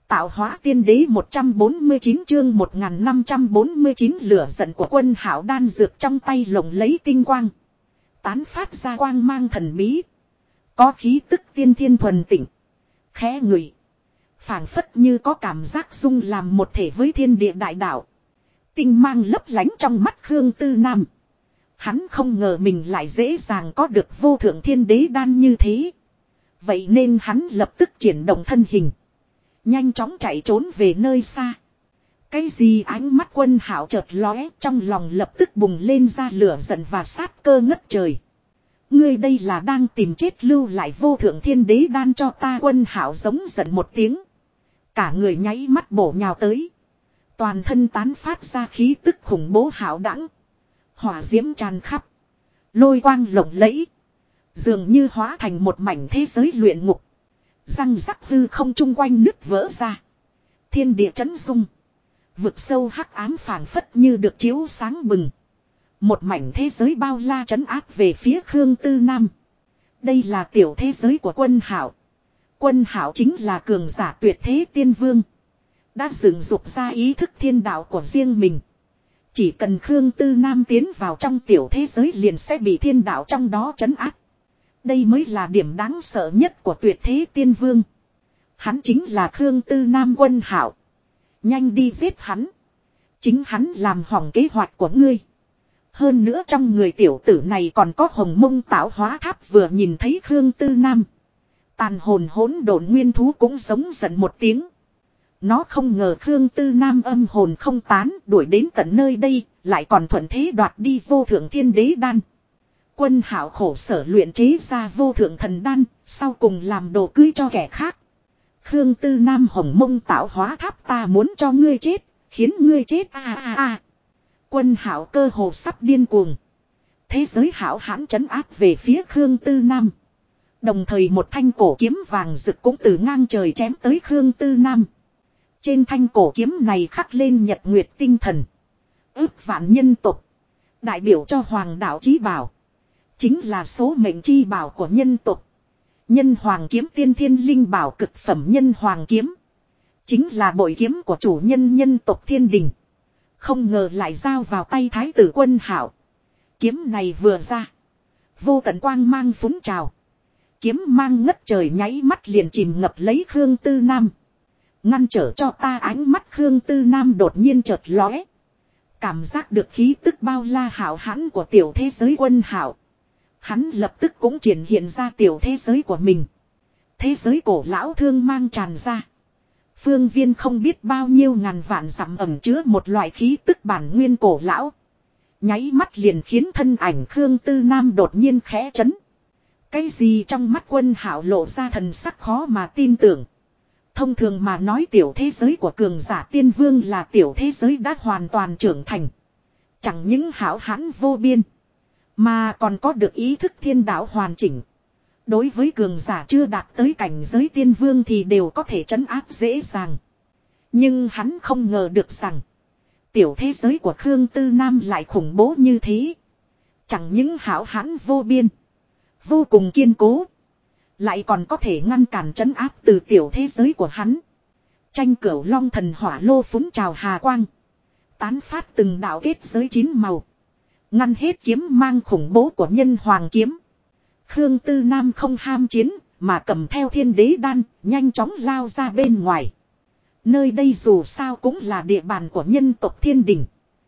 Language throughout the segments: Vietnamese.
Tạo hóa tiên đế 149 chương 1549 lửa giận của Quân Hạo đan dược trong tay lồng lấy tinh quang. Tán phát ra quang mang thần bí. Có khí tức tiên thiên thuần tịnh. Khẽ ngửi. Phảng phất như có cảm giác dung làm một thể với thiên địa đại đạo. Tinh mang lấp lánh trong mắt Khương Tư Nam. Hắn không ngờ mình lại dễ dàng có được vô thượng thiên đế đan như thế. Vậy nên hắn lập tức triển động thân hình. Nhanh chóng chạy trốn về nơi xa. Cái gì ánh mắt Quân Hạo chợt lóe, trong lòng lập tức bùng lên ra lửa giận và sát cơ ngất trời. Ngươi đây là đang tìm chết lưu lại vô thượng thiên đế đan cho ta. Quân Hạo giống giận một tiếng. Cả người nháy mắt bổ nhào tới. Toàn thân tán phát ra khí tức khủng bố hạo đãng. Hỏa diễm tràn khắp. Lôi quang lộng lẫy. Dường như hóa thành một mảnh thế giới luyện ngục. Răng rắc hư không chung quanh nứt vỡ ra. Thiên địa chấn rung. Vực sâu hắc ám phảng phất như được chiếu sáng bừng. Một mảnh thế giới bao la trấn áp về phía Khương Tư Nam. Đây là tiểu thế giới của Quân Hạo. Quân Hạo chính là cường giả tuyệt thế tiên vương. Đã dựng dục ra ý thức thiên đạo của riêng mình. Chỉ cần Khương Tư Nam tiến vào trong tiểu thế giới liền sẽ bị thiên đạo trong đó trấn áp. Đây mới là điểm đáng sợ nhất của tuyệt thế tiên vương. Hắn chính là Khương Tư Nam. Quân Hạo. Nhanh đi giết hắn. Chính hắn làm hỏng kế hoạch của ngươi. Hơn nữa trong người tiểu tử này còn có Hồng Mông Tạo Hóa Tháp. Vừa nhìn thấy Khương Tư Nam, tàn hồn hỗn độn nguyên thú cũng giống giận một tiếng. Nó không ngờ Khương Tư Nam âm hồn không tán, đuổi đến tận nơi đây, lại còn thuận thế đoạt đi vô thượng thiên đế đan. Quân Hạo khổ sở luyện chế ra vô thượng thần đan, sau cùng làm đồ cưới cho kẻ khác. Khương Tư Nam Hồng Mông Tạo Hóa Tháp, ta muốn cho ngươi chết, khiến ngươi chết a. Quân Hạo cơ hồ sắp điên cuồng. Thế giới hảo hãn trấn áp về phía Khương Tư Nam. Đồng thời một thanh cổ kiếm vàng rực cũng từ ngang trời chém tới Khương Tư Nam. Trên thanh cổ kiếm này khắc lên nhật nguyệt tinh thần. Ước vạn nhân tộc. Đại biểu cho hoàng đạo chí bảo. Chính là số mệnh chi bảo của nhân tộc. Nhân hoàng kiếm tiên thiên linh bảo cực phẩm nhân hoàng kiếm. Chính là bội kiếm của chủ nhân nhân tộc thiên đình. Không ngờ lại giao vào tay thái tử Quân Hạo. Kiếm này vừa ra. Vô tận quang mang phúng trào. Kiếm mang ngất trời nháy mắt liền chìm ngập lấy Khương Tư Nam. Ngăn trở cho ta. Ánh mắt Khương Tư Nam đột nhiên chợt lóe. Cảm giác được khí tức bao la hảo hãn của tiểu thế giới Quân Hạo. Hắn lập tức cũng triển hiện ra tiểu thế giới của mình. Thế giới cổ lão thương mang tràn ra. Phương viên không biết bao nhiêu ngàn vạn dặm ẩn chứa một loại khí tức bản nguyên cổ lão. Nháy mắt liền khiến thân ảnh Khương Tư Nam đột nhiên khẽ chấn. Cái gì trong mắt Quân Hạo lộ ra thần sắc khó mà tin tưởng. Thông thường mà nói tiểu thế giới của cường giả tiên vương là tiểu thế giới đã hoàn toàn trưởng thành. Chẳng những hảo hãn vô biên, mà còn có được ý thức thiên đạo hoàn chỉnh. Đối với cường giả chưa đạt tới cảnh giới tiên vương thì đều có thể trấn áp dễ dàng. Nhưng hắn không ngờ được rằng tiểu thế giới của Khương Tư Nam lại khủng bố như thế. Chẳng những hảo hãn vô biên, vô cùng kiên cố, lại còn có thể ngăn cản trấn áp từ tiểu thế giới của hắn. Tranh Cửu Long thần hỏa lô phúng trào hà quang. Tán phát từng đạo kết giới 9 màu. Ngăn hết kiếm mang khủng bố của nhân hoàng kiếm. Khương Tư Nam không ham chiến, mà cầm theo thiên đế đan, nhanh chóng lao ra bên ngoài. Nơi đây dù sao cũng là địa bàn của nhân tộc thiên đình.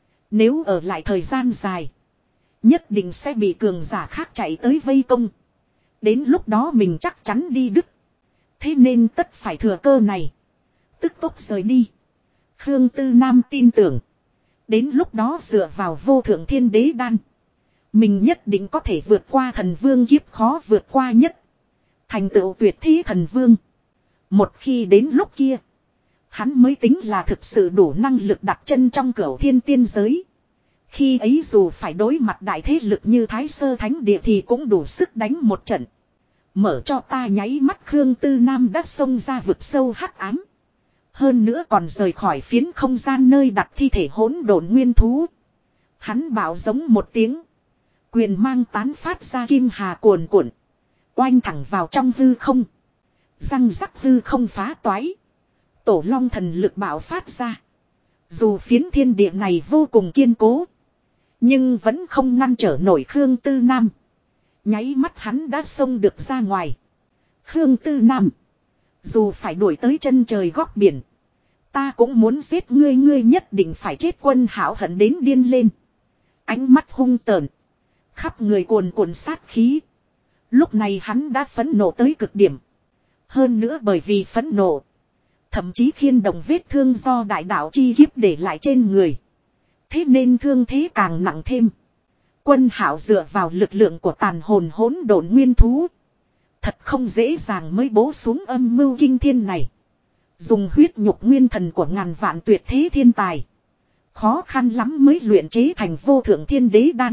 Nếu ở lại thời gian dài, nhất định sẽ bị cường giả khác chạy tới vây công. Đến lúc đó mình chắc chắn đi đứt. Thế nên tất phải thừa cơ này, tức tốc rời đi. Khương Tư Nam tin tưởng, đến lúc đó dựa vào vô thượng thiên đế đan, mình nhất định có thể vượt qua thần vương kiếp khó vượt qua nhất. Thành tựu tuyệt thế thần vương. Một khi đến lúc kia, hắn mới tính là thực sự đủ năng lực đặt chân trong cửu thiên tiên giới. Khi ấy dù phải đối mặt đại thế lực như Thái Sơ Thánh Địa thì cũng đủ sức đánh một trận. Mở cho ta. Nháy mắt Khương Tư Nam đã xông ra vực sâu hắc ám. Hơn nữa còn rời khỏi phiến không gian nơi đặt thi thể hỗn độn nguyên thú. Hắn bảo giống một tiếng. Quyền mang tán phát ra kim hà cuồn cuộn. Oanh thẳng vào trong hư không. Răng rắc hư không phá toái. Tổ long thần lực bạo phát ra. Dù phiến thiên địa này vô cùng kiên cố. Nhưng vẫn không ngăn trở nổi Khương Tư Nam. Nháy mắt hắn đã xông được ra ngoài. Khương Tư Nam. Dù phải đuổi tới chân trời góc biển. Ta cũng muốn giết ngươi, ngươi nhất định phải chết. Quân Hạo hận đến điên lên. Ánh mắt hung tợn. Khắp người cuồn cuộn sát khí. Lúc này hắn đã phẫn nộ tới cực điểm. Hơn nữa bởi vì phẫn nộ. Thậm chí khiên động vết thương do đại đạo chi kiếp để lại trên người. Thế nên thương thế càng nặng thêm. Quân Hạo dựa vào lực lượng của tàn hồn hỗn độn nguyên thú. Thật không dễ dàng mới bố xuống âm mưu kinh thiên này. Dùng huyết nhục nguyên thần của ngàn vạn tuyệt thế thiên tài. Khó khăn lắm mới luyện chế thành vô thượng thiên đế đan.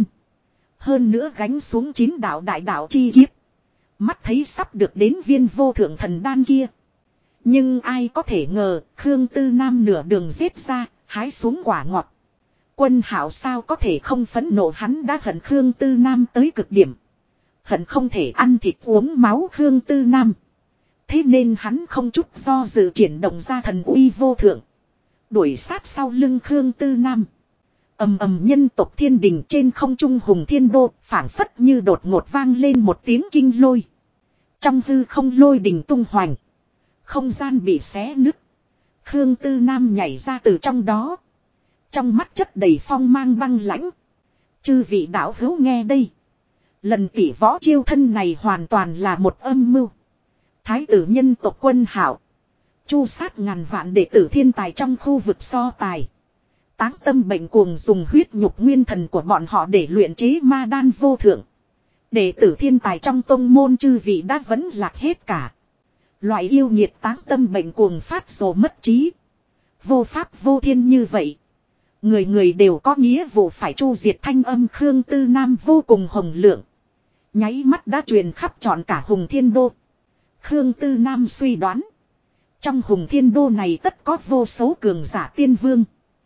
Hơn nữa gánh xuống 9 đạo đại đạo chi kiếp. Mắt thấy sắp được đến viên vô thượng thần đan kia. Nhưng ai có thể ngờ Khương Tư Nam nửa đường giết ra, hái xuống quả ngọt. Quân Hạo sao có thể không phẫn nộ, hắn đã hận Khương Tư Nam tới cực điểm. Hận không thể ăn thịt uống máu Khương Tư Nam. Thế nên hắn không chút do dự triển động ra thần uy vô thượng. Đuổi sát sau lưng Khương Tư Nam. Ầm ầm, nhân tộc thiên đình trên không trung hùng thiên đô phảng phất như đột ngột vang lên một tiếng kinh lôi. Trong hư không lôi đình tung hoành. Không gian bị xé nứt. Khương Tư Nam nhảy ra từ trong đó. Trong mắt chất đầy phong mang băng lãnh. Chư vị đạo hữu nghe đây. Lần tỷ võ chiêu thân này hoàn toàn là một âm mưu. Thái tử nhân tộc Quân Hạo. Chu sát ngàn vạn đệ tử thiên tài trong khu vực so tài. Táng tâm bệnh cuồng dùng huyết nhục nguyên thần của bọn họ để luyện chế ma đan vô thượng. Đệ tử thiên tài trong tông môn chư vị đã vẫn lạc hết cả. Loại yêu nghiệt táng tâm bệnh cuồng phát rồ mất trí. Vô pháp vô thiên như vậy. Người người đều có nghĩa vụ phải chu diệt, thanh âm Khương Tư Nam vô cùng hồng lượng. Nháy mắt đã truyền khắp trọn cả hùng thiên đô. Khương Tư Nam suy đoán. Trong hùng thiên đô này tất có vô số cường giả tiên vương.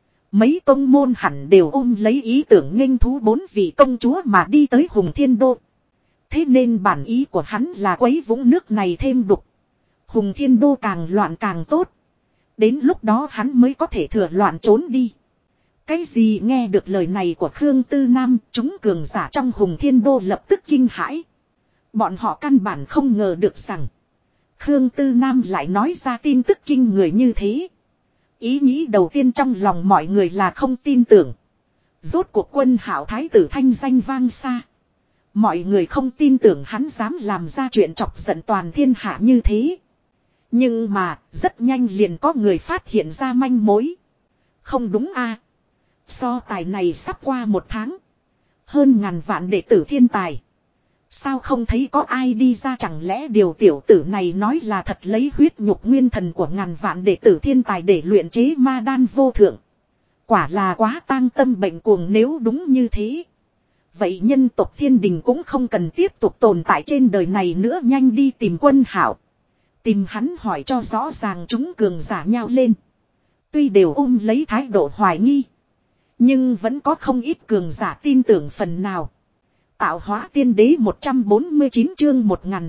Mấy tông môn hẳn đều ôm lấy ý tưởng nghênh thú 4 vị công chúa mà đi tới hùng thiên đô. Thế nên bản ý của hắn là quấy vũng nước này thêm đục. Hùng thiên đô càng loạn càng tốt. Đến lúc đó hắn mới có thể thừa loạn trốn đi. Cái gì, nghe được lời này của Khương Tư Nam, chúng cường giả trong hùng thiên đô lập tức kinh hãi. Bọn họ căn bản không ngờ được rằng Khương Tư Nam lại nói ra tin tức kinh người như thế. Ý nghĩ đầu tiên trong lòng mọi người là không tin tưởng. Rốt cuộc Quân Hạo thái tử thanh danh vang xa. Mọi người không tin tưởng hắn dám làm ra chuyện chọc giận toàn thiên hạ như thế. Nhưng mà rất nhanh liền có người phát hiện ra manh mối. Không đúng a? So tài này sắp qua 1 tháng. Hơn ngàn vạn đệ tử thiên tài. Sao không thấy có ai đi ra, chẳng lẽ điều tiểu tử này nói là thật, lấy huyết nhục nguyên thần của ngàn vạn đệ tử thiên tài để luyện chế ma đan vô thượng. Quả là quá tang tâm bệnh cuồng, nếu đúng như thế. Vậy nhân tộc thiên đình cũng không cần tiếp tục tồn tại trên đời này nữa, nhanh đi tìm Quân Hạo. Tìm hắn hỏi cho rõ ràng. Chúng cường giả nhao lên. Tuy đều ôm lấy thái độ hoài nghi. Nhưng vẫn có không ít cường giả tin tưởng phần nào. Tạo hóa tiên đế 149 chương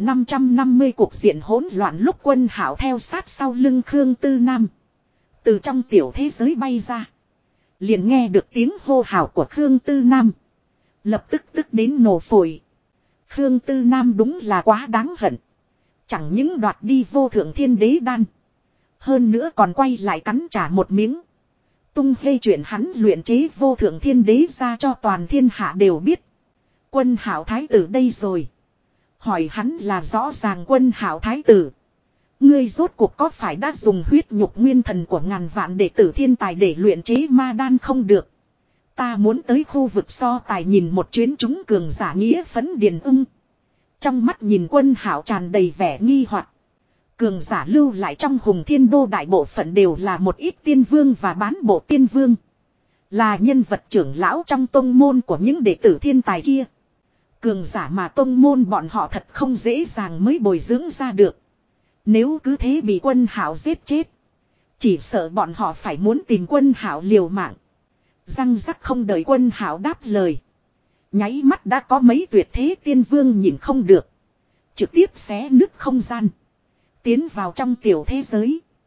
1550 cuộc diện hỗn loạn lúc Quân Hạo theo sát sau lưng Khương Tư Nam. Từ trong tiểu thế giới bay ra. Liền nghe được tiếng hô hào của Khương Tư Nam. Lập tức tức đến nổ phổi. Khương Tư Nam đúng là quá đáng hận. Chẳng những đoạt đi vô thượng thiên đế đan. Hơn nữa còn quay lại cắn trả một miếng. Tung hê chuyện hắn luyện chế vô thượng thiên đế ra cho toàn thiên hạ đều biết. Quân Hạo thái tử đây rồi. Hỏi hắn là rõ ràng. Quân Hạo thái tử, ngươi rốt cuộc có phải đã dùng huyết nhục nguyên thần của ngàn vạn đệ tử thiên tài để luyện chế ma đan không? Được. Ta muốn tới khu vực so tài nhìn một chuyến. Chúng cường giả nghĩa phấn điền ưng. Trong mắt nhìn Quân Hạo tràn đầy vẻ nghi hoặc. Cường giả lưu lại trong hùng thiên đô đại bộ phận đều là một ít tiên vương và bán bộ tiên vương. Là nhân vật trưởng lão trong tông môn của những đệ tử thiên tài kia. Cường giả mà tông môn bọn họ thật không dễ dàng mới bồi dưỡng ra được. Nếu cứ thế bị Quân Hạo giết chết, chỉ sợ bọn họ phải muốn tìm Quân Hạo liều mạng. Răng rắc, không đợi Quân Hạo đáp lời, nháy mắt đã có mấy tuyệt thế tiên vương nhìn không được, trực tiếp xé nứt không gian, tiến vào trong tiểu thế giới.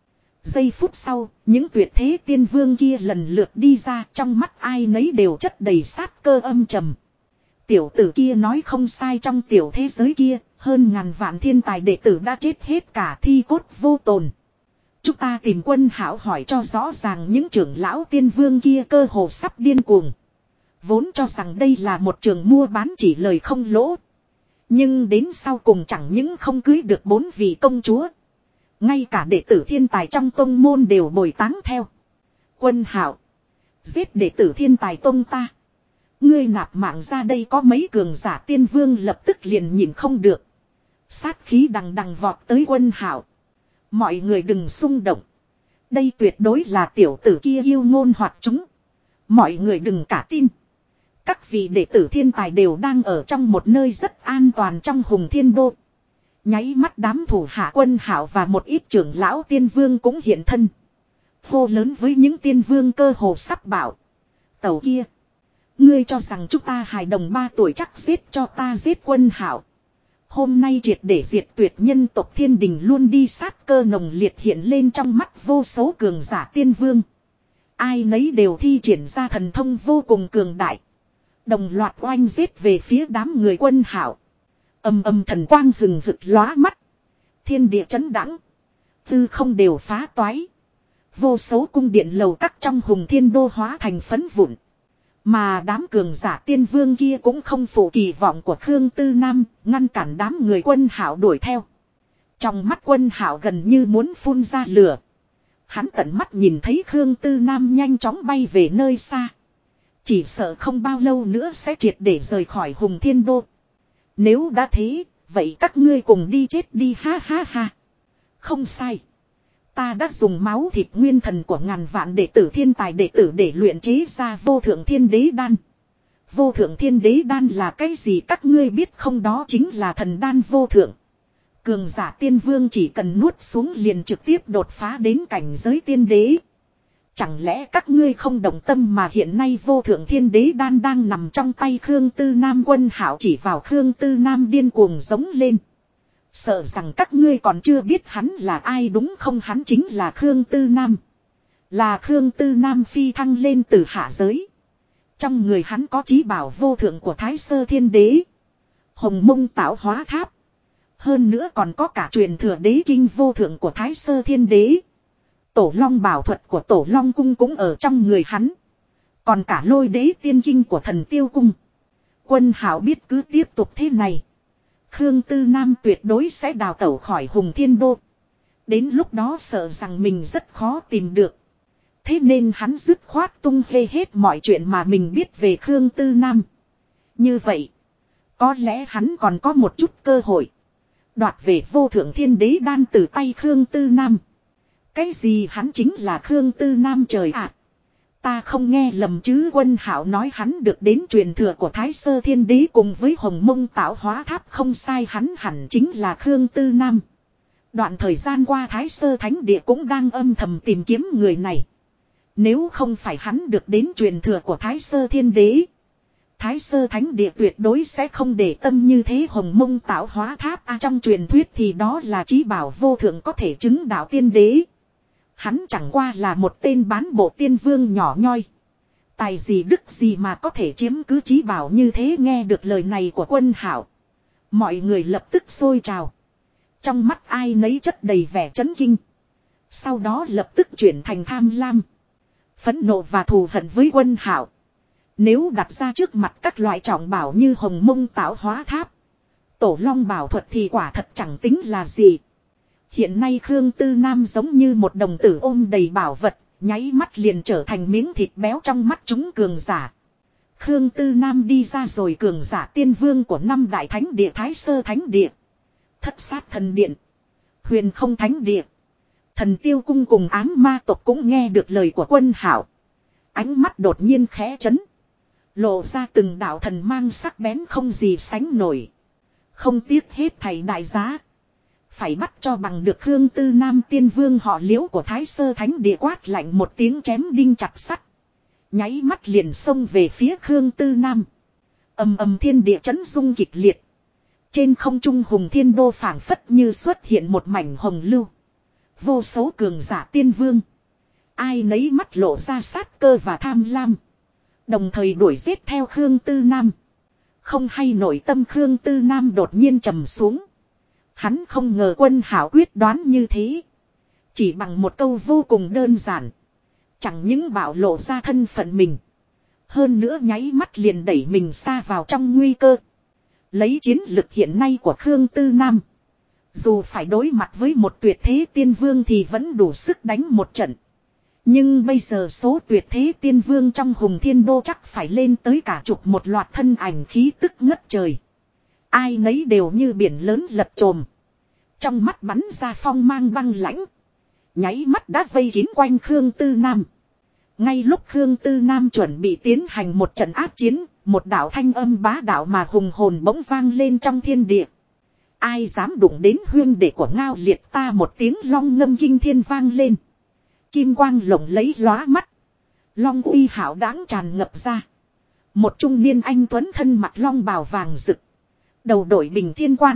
Giây phút sau, những tuyệt thế tiên vương kia lần lượt đi ra, trong mắt ai nấy đều chất đầy sát cơ âm trầm. Tiểu tử kia nói không sai, trong tiểu thế giới kia, hơn ngàn vạn thiên tài đệ tử đã chết hết cả, thi cốt vô tồn. Chúng ta tìm Quân Hạo hỏi cho rõ ràng, những trưởng lão tiên vương kia cơ hồ sắp điên cuồng. Vốn cho rằng đây là một trường mua bán chỉ lời không lỗ. Nhưng đến sau cùng chẳng những không cưới được 4 vị công chúa. Ngay cả đệ tử thiên tài trong tông môn đều bồi táng theo. Quân Hạo, giết đệ tử thiên tài tông ta. Ngươi nạp mạng ra đây. Có mấy cường giả tiên vương lập tức liền nhìn không được. Sát khí đằng đằng vọt tới Quân Hạo. Mọi người đừng xung động. Đây tuyệt đối là tiểu tử kia yêu ngôn hoặc chúng. Mọi người đừng cả tin. Các vị đệ tử thiên tài đều đang ở trong một nơi rất an toàn trong Hùng Thiên Đô. Nháy mắt đám thủ hạ Quân Hạo và một ít trưởng lão tiên vương cũng hiện thân. Hô lớn với những tiên vương cơ hồ sắp bảo. Tẩu kia, ngươi cho rằng chúng ta hài đồng 3 tuổi chắc giết cho ta giết Quân Hạo. Hôm nay triệt để diệt tuyệt nhân tộc thiên đình, luôn đi sát cơ nồng liệt hiện lên trong mắt vô số cường giả tiên vương. Ai nấy đều thi triển ra thần thông vô cùng cường đại. Đồng loạt oanh giết về phía đám người Quân Hạo. Ầm ầm thần quang hừng hực lóa mắt. Thiên địa chấn đãng. Tư không đều phá toái. Vô số cung điện lầu các trong Hùng Thiên Đô hóa thành phấn vụn. Mà đám cường giả tiên vương kia cũng không phụ kỳ vọng của Khương Tư Nam, ngăn cản đám người Quân Hạo đuổi theo. Trong mắt Quân Hạo gần như muốn phun ra lửa. Hắn tận mắt nhìn thấy Khương Tư Nam nhanh chóng bay về nơi xa. Chỉ sợ không bao lâu nữa sẽ triệt để rời khỏi Hùng Thiên Đô. Nếu đã thế, vậy các ngươi cùng đi chết đi, ha ha ha. Không sai. Ta đã dùng máu thịt nguyên thần của ngàn vạn đệ tử thiên tài đệ tử để luyện chế ra vô thượng thiên đế đan. Vô thượng thiên đế đan là cái gì các ngươi biết không? Đó chính là thần đan vô thượng. Cường giả tiên vương chỉ cần nuốt xuống liền trực tiếp đột phá đến cảnh giới tiên đế. Chẳng lẽ các ngươi không động tâm mà hiện nay vô thượng thiên đế đan đang nằm trong tay Khương Tư Nam? Quân Hạo chỉ vào Khương Tư Nam điên cuồng giống lên. Sợ rằng các ngươi còn chưa biết hắn là ai đúng không? Hắn chính là Khương Tư Nam. Là Khương Tư Nam phi thăng lên từ hạ giới. Trong người hắn có chí bảo vô thượng của Thái Sơ Thiên Đế, Hồng Mông Tạo Hóa Tháp. Hơn nữa còn có cả truyền thừa đế kinh vô thượng của Thái Sơ Thiên Đế. Tổ Long bảo thuật của Tổ Long Cung cũng ở trong người hắn. Còn cả Lôi Đế tiên kinh của Thần Tiêu Cung. Quân Hạo biết cứ tiếp tục thế này, Khương Tư Nam tuyệt đối sẽ đào tẩu khỏi Hùng Thiên Đô. Đến lúc đó sợ rằng mình rất khó tìm được. Thế nên hắn dứt khoát tung hê hết mọi chuyện mà mình biết về Khương Tư Nam. Như vậy, có lẽ hắn còn có một chút cơ hội đoạt về vô thượng thiên đế đan từ tay Khương Tư Nam. Cái gì hắn chính là Khương Tư Nam trời ạ? Ta không nghe lầm chứ? Quân Hạo nói hắn được đến truyền thừa của Thái Sơ Thiên Đế cùng với Hồng Mông Tạo Hóa Tháp, không sai, hắn hẳn chính là Khương Tư Nam. Đoạn thời gian qua Thái Sơ Thánh Địa cũng đang âm thầm tìm kiếm người này. Nếu không phải hắn được đến truyền thừa của Thái Sơ Thiên Đế, Thái Sơ Thánh Địa tuyệt đối sẽ không để tâm như thế. Hồng Mông Tạo Hóa Tháp trong truyền thuyết thì đó là chí bảo vô thượng có thể chứng đạo tiên đế. Hắn chẳng qua là một tên bán bộ tiên vương nhỏ nhoi. Tài gì đức gì mà có thể chiếm cứ chí bảo như thế? Nghe được lời này của Quân Hạo, mọi người lập tức sôi trào. Trong mắt ai nấy chất đầy vẻ chấn kinh. Sau đó lập tức chuyển thành tham lam, phẫn nộ và thù hận với Quân Hạo. Nếu đặt ra trước mặt các loại trọng bảo như Hồng Mông Tạo Hóa Tháp, Tổ Long bảo thuật thì quả thật chẳng tính là gì. Hiện nay Khương Tư Nam giống như một đồng tử ôm đầy bảo vật, nháy mắt liền trở thành miếng thịt béo trong mắt chúng cường giả. Khương Tư Nam đi ra rồi, cường giả tiên vương của 5 đại thánh địa: Thái Sơ Thánh Địa, Thất Sát Thần Điện, Huyền Không Thánh Địa, Thần Tiêu Cung cùng Ám Ma tộc cũng nghe được lời của Quân Hạo. Ánh mắt đột nhiên khẽ chấn, lộ ra từng đạo thần mang sắc bén không gì sánh nổi. Không tiếc hết thảy đại giá, phải bắt cho bằng được Khương Tư Nam. Tiên vương họ Liễu của Thái Sơ Thánh Địa quát lạnh một tiếng, chém đinh chặt sắt, nháy mắt liền xông về phía Khương Tư Nam. Ầm ầm thiên địa chấn rung kịch liệt. Trên không trung Hùng Thiên Đô phảng phất như xuất hiện một mảnh hồng lưu. Vô số cường giả tiên vương. Ai nấy mắt lộ ra sát cơ và tham lam. Đồng thời đuổi giết theo Khương Tư Nam. Không hay nội tâm Khương Tư Nam đột nhiên trầm xuống. Hắn không ngờ Quân Hảo quyết đoán như thế. Chỉ bằng một câu vô cùng đơn giản. Chẳng những bạo lộ ra thân phận mình. Hơn nữa nháy mắt liền đẩy mình xa vào trong nguy cơ. Lấy chiến lực hiện nay của Khương Tư Nam. Dù phải đối mặt với một tuyệt thế tiên vương thì vẫn đủ sức đánh một trận. Nhưng bây giờ số tuyệt thế tiên vương trong Hùng Thiên Đô chắc phải lên tới cả chục một loạt thân ảnh khí tức ngất trời. Ai nấy đều như biển lớn lật trồm. Trong mắt bắn ra phong mang băng lãnh. Nháy mắt đã vây kín quanh Khương Tư Nam. Ngay lúc Khương Tư Nam chuẩn bị tiến hành một trận áp chiến, một đạo thanh âm bá đạo mà hùng hồn bỗng vang lên trong thiên địa. Ai dám đụng đến huyên đệ của Ngao Liệt ta, một tiếng long ngâm kinh thiên vang lên. Kim quang lộng lấy lóa mắt. Long uy hảo đáng tràn ngập ra. Một trung niên anh tuấn thân mặc long bào vàng rực. Đầu đội bình thiên quan.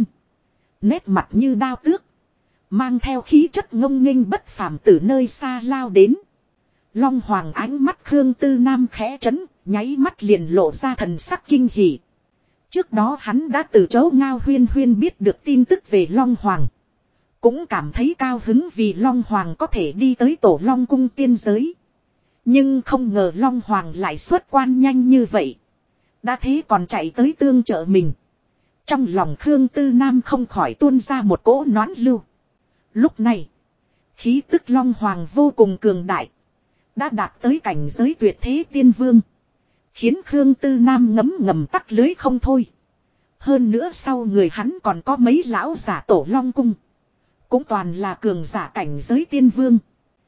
Nét mặt như đao tước. Mang theo khí chất ngông nghênh bất phàm từ nơi xa lao đến. Long Hoàng ánh mắt Khương Tư Nam khẽ chấn, nháy mắt liền lộ ra thần sắc kinh hỉ. Trước đó hắn đã từ chỗ Ngao Huyên Huyên biết được tin tức về Long Hoàng. Cũng cảm thấy cao hứng vì Long Hoàng có thể đi tới Tổ Long cung tiên giới. Nhưng không ngờ Long Hoàng lại xuất quan nhanh như vậy. Đã thế còn chạy tới tương trợ mình. Trong lòng Khương Tư Nam không khỏi tuôn ra một cỗ nón lưu. Lúc này, khí tức Long Hoàng vô cùng cường đại. Đã đạt tới cảnh giới tuyệt thế tiên vương. Khiến Khương Tư Nam ngấm ngầm tắc lưới không thôi. Hơn nữa sau người hắn còn có mấy lão giả Tổ Long cung. Cũng toàn là cường giả cảnh giới tiên vương.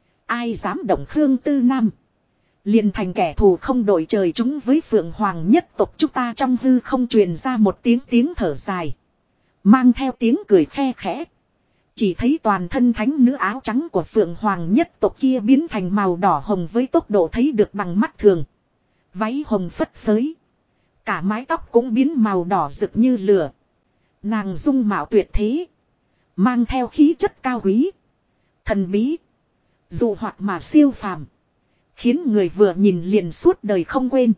Ai dám động Khương Tư Nam. Liền thành kẻ thù không đội trời chung với Phượng Hoàng nhất tộc chúng ta. Trong hư không truyền ra một tiếng thở dài. Mang theo tiếng cười khe khẽ. Chỉ thấy toàn thân thánh nữ áo trắng của Phượng Hoàng nhất tộc kia biến thành màu đỏ hồng với tốc độ thấy được bằng mắt thường. Váy hồng phất phới. Cả mái tóc cũng biến màu đỏ rực như lửa. Nàng dung mạo tuyệt thế. Mang theo khí chất cao quý. Thần bí. Dụ hoạt mà siêu phàm. Khiến người vừa nhìn liền suốt đời không quên.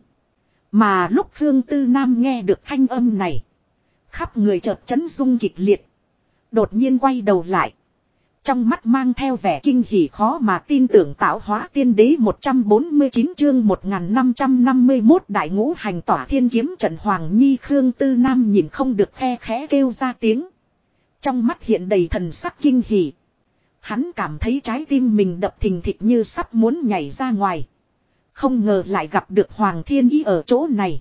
Mà lúc Khương Tư Nam nghe được thanh âm này. Khắp người chợt chấn rung kịch liệt. Đột nhiên quay đầu lại. Trong mắt mang theo vẻ kinh hỉ khó mà tin tưởng. Tạo hóa tiên đế 149 chương 1551 đại ngũ hành tỏa thiên kiếm trận Hoàng Nhi. Khương Tư Nam nhìn không được khe khẽ kêu ra tiếng. Trong mắt hiện đầy thần sắc kinh hỉ. Hắn cảm thấy trái tim mình đập thình thịch như sắp muốn nhảy ra ngoài. Không ngờ lại gặp được Hoàng Thiên Ý ở chỗ này.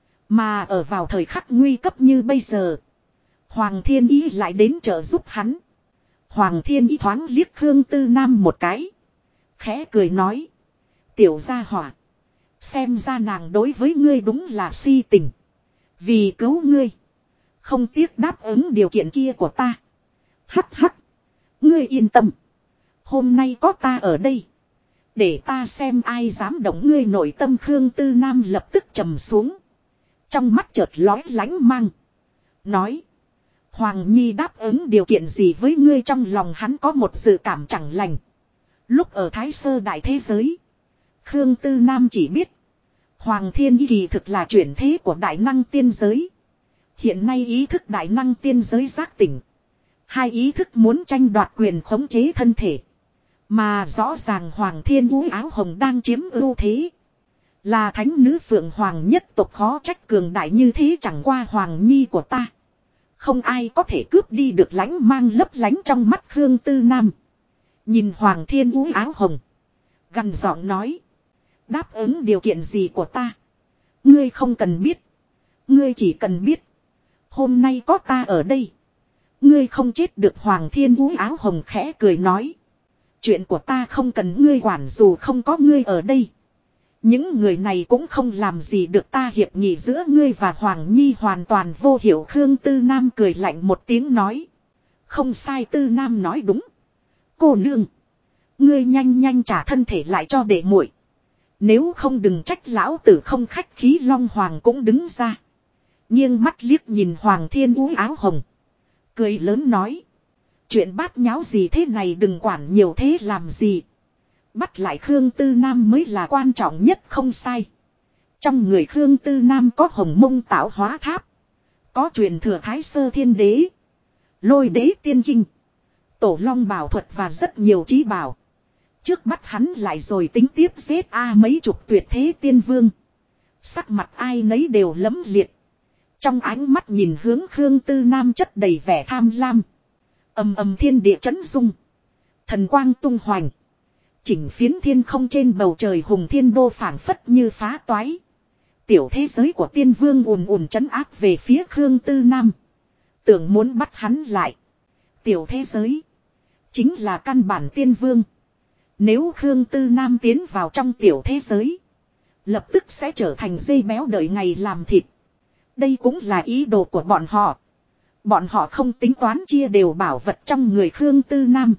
Mà ở vào thời khắc nguy cấp như bây giờ. Hoàng Thiên Ý lại đến trợ giúp hắn. Hoàng Thiên Ý thoáng liếc Khương Tư Nam một cái. Khẽ cười nói. Tiểu gia hỏa. Xem ra nàng đối với ngươi đúng là si tình. Vì cứu ngươi. Không tiếc đáp ứng điều kiện kia của ta. Hắc hắc. Ngươi yên tâm. Hôm nay có ta ở đây. Để ta xem ai dám động ngươi nội tâm. Khương Tư Nam lập tức trầm xuống. Trong mắt chợt lóe lánh mang. Nói. Hoàng Nhi đáp ứng điều kiện gì với ngươi? Trong lòng hắn có một dự cảm chẳng lành. Lúc ở Thái Sơ Đại Thế Giới. Khương Tư Nam chỉ biết. Hoàng Thiên Ý kỳ thực là chuyển thế của đại năng tiên giới. Hiện nay ý thức đại năng tiên giới giác tỉnh. Hai ý thức muốn tranh đoạt quyền khống chế thân thể. Mà rõ ràng Hoàng Thiên Ý áo hồng đang chiếm ưu thế. Là thánh nữ Phượng Hoàng nhất tộc khó trách cường đại như thế, chẳng qua Hoàng Nhi của ta. Không ai có thể cướp đi được. Lánh mang lấp lánh trong mắt Khương Tư Nam. Nhìn Hoàng Thiên Ý áo hồng. Gằn giọng nói. Đáp ứng điều kiện gì của ta? Ngươi không cần biết. Ngươi chỉ cần biết. Hôm nay có ta ở đây. Ngươi không chết được. Hoàng Thiên Ý áo hồng khẽ cười nói. Chuyện của ta không cần ngươi quản, dù không có ngươi ở đây. Những người này cũng không làm gì được ta. Hiệp nghị giữa ngươi và Hoàng Nhi hoàn toàn vô hiệu. Khương Tư Nam cười lạnh một tiếng nói. Không sai, Tư Nam nói đúng. Cô nương. Ngươi nhanh nhanh trả thân thể lại cho đệ muội. Nếu không đừng trách lão tử không khách khí. Long Hoàng cũng đứng ra. Nghiêng mắt liếc nhìn Hoàng Thiên Ý áo hồng. Cười lớn nói. Chuyện bát nháo gì thế này, đừng quản nhiều thế làm gì. Bắt lại Khương Tư Nam mới là quan trọng nhất, không sai. Trong người Khương Tư Nam có Hồng Mông Tạo Hóa Tháp. Có truyền thừa Thái Sơ Thiên Đế, Lôi Đế Tiên Kinh, Tổ Long Bảo Thuật và rất nhiều trí bảo. Trước bắt hắn lại rồi tính tiếp giết mấy chục tuyệt thế tiên vương. Sắc mặt ai nấy đều lấm liệt. Trong ánh mắt nhìn hướng Khương Tư Nam chất đầy vẻ tham lam. Ầm ầm thiên địa chấn rung. Thần quang tung hoành. Chỉnh phiến thiên không trên bầu trời hùng thiên đô phảng phất như phá toái. Tiểu thế giới của tiên vương ùn ùn chấn áp về phía Khương Tư Nam. Tưởng muốn bắt hắn lại. Tiểu thế giới chính là căn bản tiên vương. Nếu Khương Tư Nam tiến vào trong tiểu thế giới, lập tức sẽ trở thành dây béo đợi ngày làm thịt. Đây cũng là ý đồ của bọn họ. Bọn họ không tính toán chia đều bảo vật trong người Khương Tư Nam,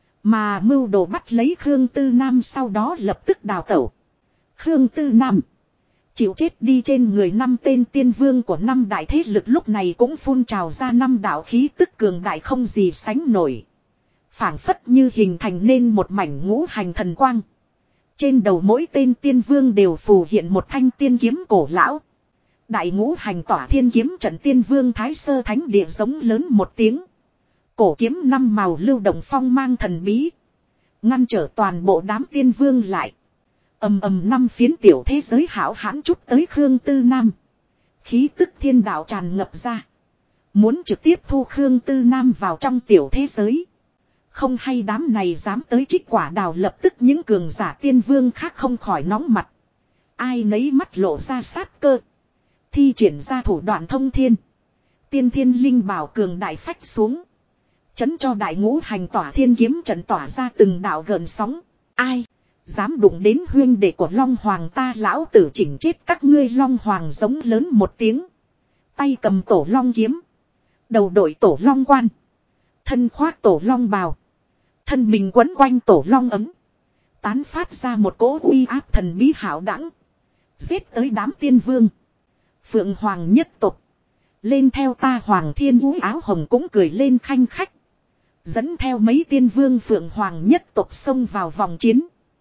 mà mưu đồ bắt lấy Khương Tư Nam sau đó lập tức đào tẩu. Khương Tư Nam chịu chết đi. Trên người 5 tên tiên vương của 5 đại thế lực lúc này cũng phun trào ra 5 đạo khí tức cường đại không gì sánh nổi. Phảng phất như hình thành nên một mảnh ngũ hành thần quang. Trên đầu mỗi tên tiên vương đều phù hiện một thanh tiên kiếm cổ lão. Đại ngũ hành tỏa thiên kiếm trận tiên vương Thái Sơ Thánh Địa giống lớn một tiếng. Cổ kiếm 5 màu lưu động phong mang thần bí, ngăn trở toàn bộ đám tiên vương lại. Ầm ầm 5 phiến tiểu thế giới hảo hãn chút tới Khương Tư Nam. Khí tức thiên đạo tràn ngập ra, muốn trực tiếp thu Khương Tư Nam vào trong tiểu thế giới. Không hay đám này dám tới trích quả đào, lập tức những cường giả tiên vương khác không khỏi nóng mặt. Ai nấy mắt lộ ra sát cơ, thi triển ra thủ đoạn thông thiên. Tiên thiên linh bảo cường đại phách xuống, chấn cho đại ngũ hành tỏa thiên kiếm trận tỏa ra từng đạo gợn sóng. Ai dám đụng đến huyên đệ của Long Hoàng ta, lão tử chỉnh chết các ngươi. Long Hoàng giống lớn một tiếng, tay cầm tổ long kiếm, đầu đội tổ long quan, thân khoác tổ long bào, thân mình quấn quanh tổ long ấm, tán phát ra một cỗ uy áp thần bí hảo đẳng, giết tới đám tiên vương. Phượng Hoàng nhất tộc, lên theo ta. Hoàng Thiên Vũ áo hồng cũng cười lên khanh khách, dẫn theo mấy tiên vương Phượng Hoàng nhất tộc xông vào vòng chiến.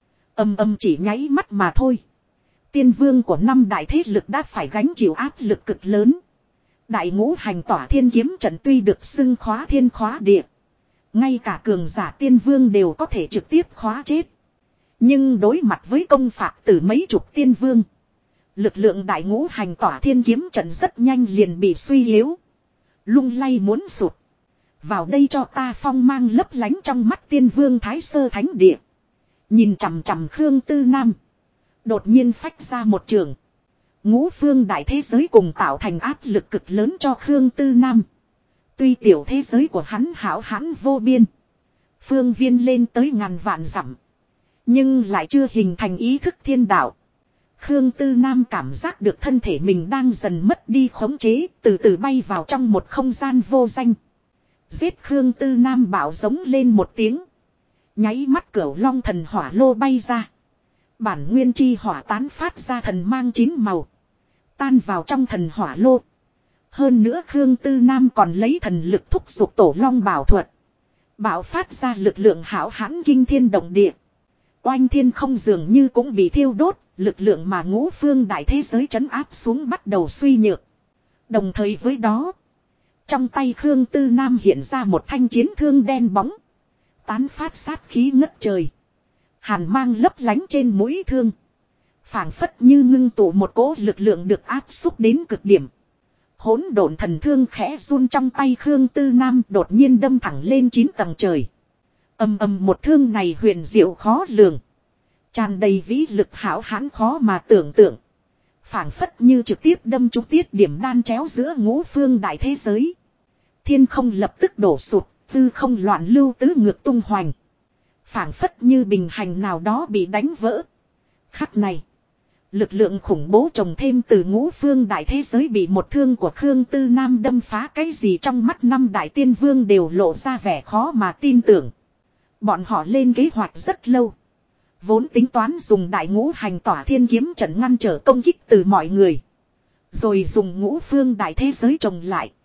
Ầm ầm chỉ nháy mắt mà thôi, tiên vương của 5 đại thế lực đã phải gánh chịu áp lực cực lớn. Đại ngũ hành tỏa thiên kiếm trận tuy được xưng khóa thiên khóa địa, ngay cả cường giả tiên vương đều có thể trực tiếp khóa chết. Nhưng đối mặt với công phạt từ mấy chục tiên vương, lực lượng đại ngũ hành tỏa thiên kiếm trận rất nhanh liền bị suy yếu, lung lay muốn sụt. Vào đây cho ta. Phong mang lấp lánh trong mắt tiên vương Thái Sơ Thánh Địa, nhìn chằm chằm Khương Tư Nam, đột nhiên phách ra một trường. Ngũ phương đại thế giới cùng tạo thành áp lực cực lớn cho Khương Tư Nam. Tuy tiểu thế giới của hắn hảo hãn vô biên, phương viên lên tới ngàn vạn dặm, nhưng lại chưa hình thành ý thức thiên đạo. Khương Tư Nam cảm giác được thân thể mình đang dần mất đi khống chế, từ từ bay vào trong một không gian vô danh. Giết! Khương Tư Nam bảo giống lên một tiếng. Nháy mắt cửu long thần hỏa lô bay ra. Bản nguyên chi hỏa tán phát ra thần mang 9 màu, tan vào trong thần hỏa lô. Hơn nữa Khương Tư Nam còn lấy thần lực thúc giục tổ long bảo thuật, bạo phát ra lực lượng hảo hãn kinh thiên động địa. Oanh thiên không dường như cũng bị thiêu đốt, lực lượng mà ngũ phương đại thế giới trấn áp xuống bắt đầu suy nhược. Đồng thời với đó, trong tay Khương Tư Nam hiện ra một thanh chiến thương đen bóng, tán phát sát khí ngất trời. Hàn mang lấp lánh trên mũi thương, phảng phất như ngưng tụ một cỗ lực lượng được áp xúc đến cực điểm. Hỗn độn thần thương khẽ run trong tay Khương Tư Nam, đột nhiên đâm thẳng lên 9 tầng trời. Ầm ầm một thương này huyền diệu khó lường, tràn đầy vĩ lực hảo hãn khó mà tưởng tượng. Phảng phất như trực tiếp đâm trúng tiết điểm đan chéo giữa ngũ phương đại thế giới. Thiên không lập tức đổ sụt, tư không loạn lưu tứ ngược tung hoành. Phảng phất như bình hành nào đó bị đánh vỡ. Khắc này, lực lượng khủng bố trồng thêm từ ngũ phương đại thế giới bị một thương của Khương Tư Nam đâm phá. Cái gì trong mắt 5 đại tiên vương đều lộ ra vẻ khó mà tin tưởng. Bọn họ lên kế hoạch rất lâu, vốn tính toán dùng đại ngũ hành tỏa thiên kiếm trận ngăn trở công kích từ mọi người, rồi dùng ngũ phương đại thế giới trồng lại,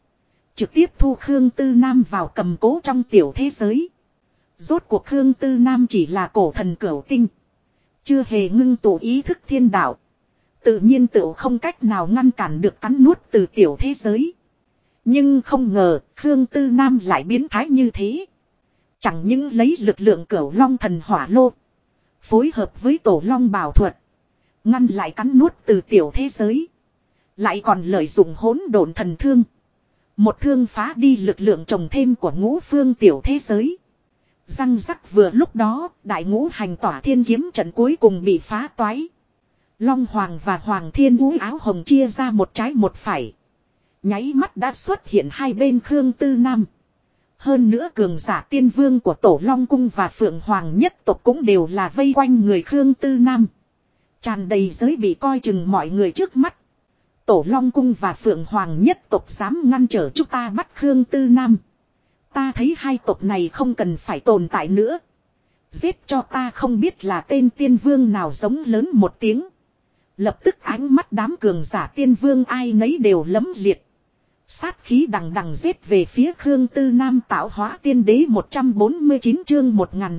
Trực tiếp thu Khương Tư Nam vào cầm cố trong tiểu thế giới. Rốt cuộc Khương Tư Nam chỉ là cổ thần cửu tinh. Chưa hề ngưng tụ ý thức thiên đạo. Tự nhiên tự không cách nào ngăn cản được cắn nuốt từ tiểu thế giới. Nhưng không ngờ Khương Tư Nam lại biến thái như thế. Chẳng những lấy lực lượng cửu long thần hỏa lô. Phối hợp với tổ long bảo thuật. Ngăn lại cắn nuốt từ tiểu thế giới. Lại còn lợi dụng hỗn độn thần thương. Một thương phá đi lực lượng trồng thêm của ngũ phương tiểu thế giới. Răng rắc vừa lúc đó, đại ngũ hành tỏa thiên kiếm trận cuối cùng bị phá toái. Long Hoàng và Hoàng Thiên Vũ áo hồng chia ra một trái một phải. Nháy mắt đã xuất hiện hai bên Khương Tư Nam. Hơn nữa cường giả tiên vương của Tổ Long Cung và Phượng Hoàng nhất tộc cũng đều là vây quanh người Khương Tư Nam. Tràn đầy giới bị coi chừng mọi người trước mắt. Tổ Long Cung và Phượng Hoàng nhất tộc dám ngăn trở chúng ta bắt Khương Tư Nam. Ta thấy hai tộc này không cần phải tồn tại nữa. Giết cho ta không biết là tên tiên vương nào giống lớn một tiếng. Lập tức ánh mắt đám cường giả tiên vương ai nấy đều lấm liệt. Sát khí đằng đằng giết về phía Khương Tư Nam tạo hóa tiên đế 149 chương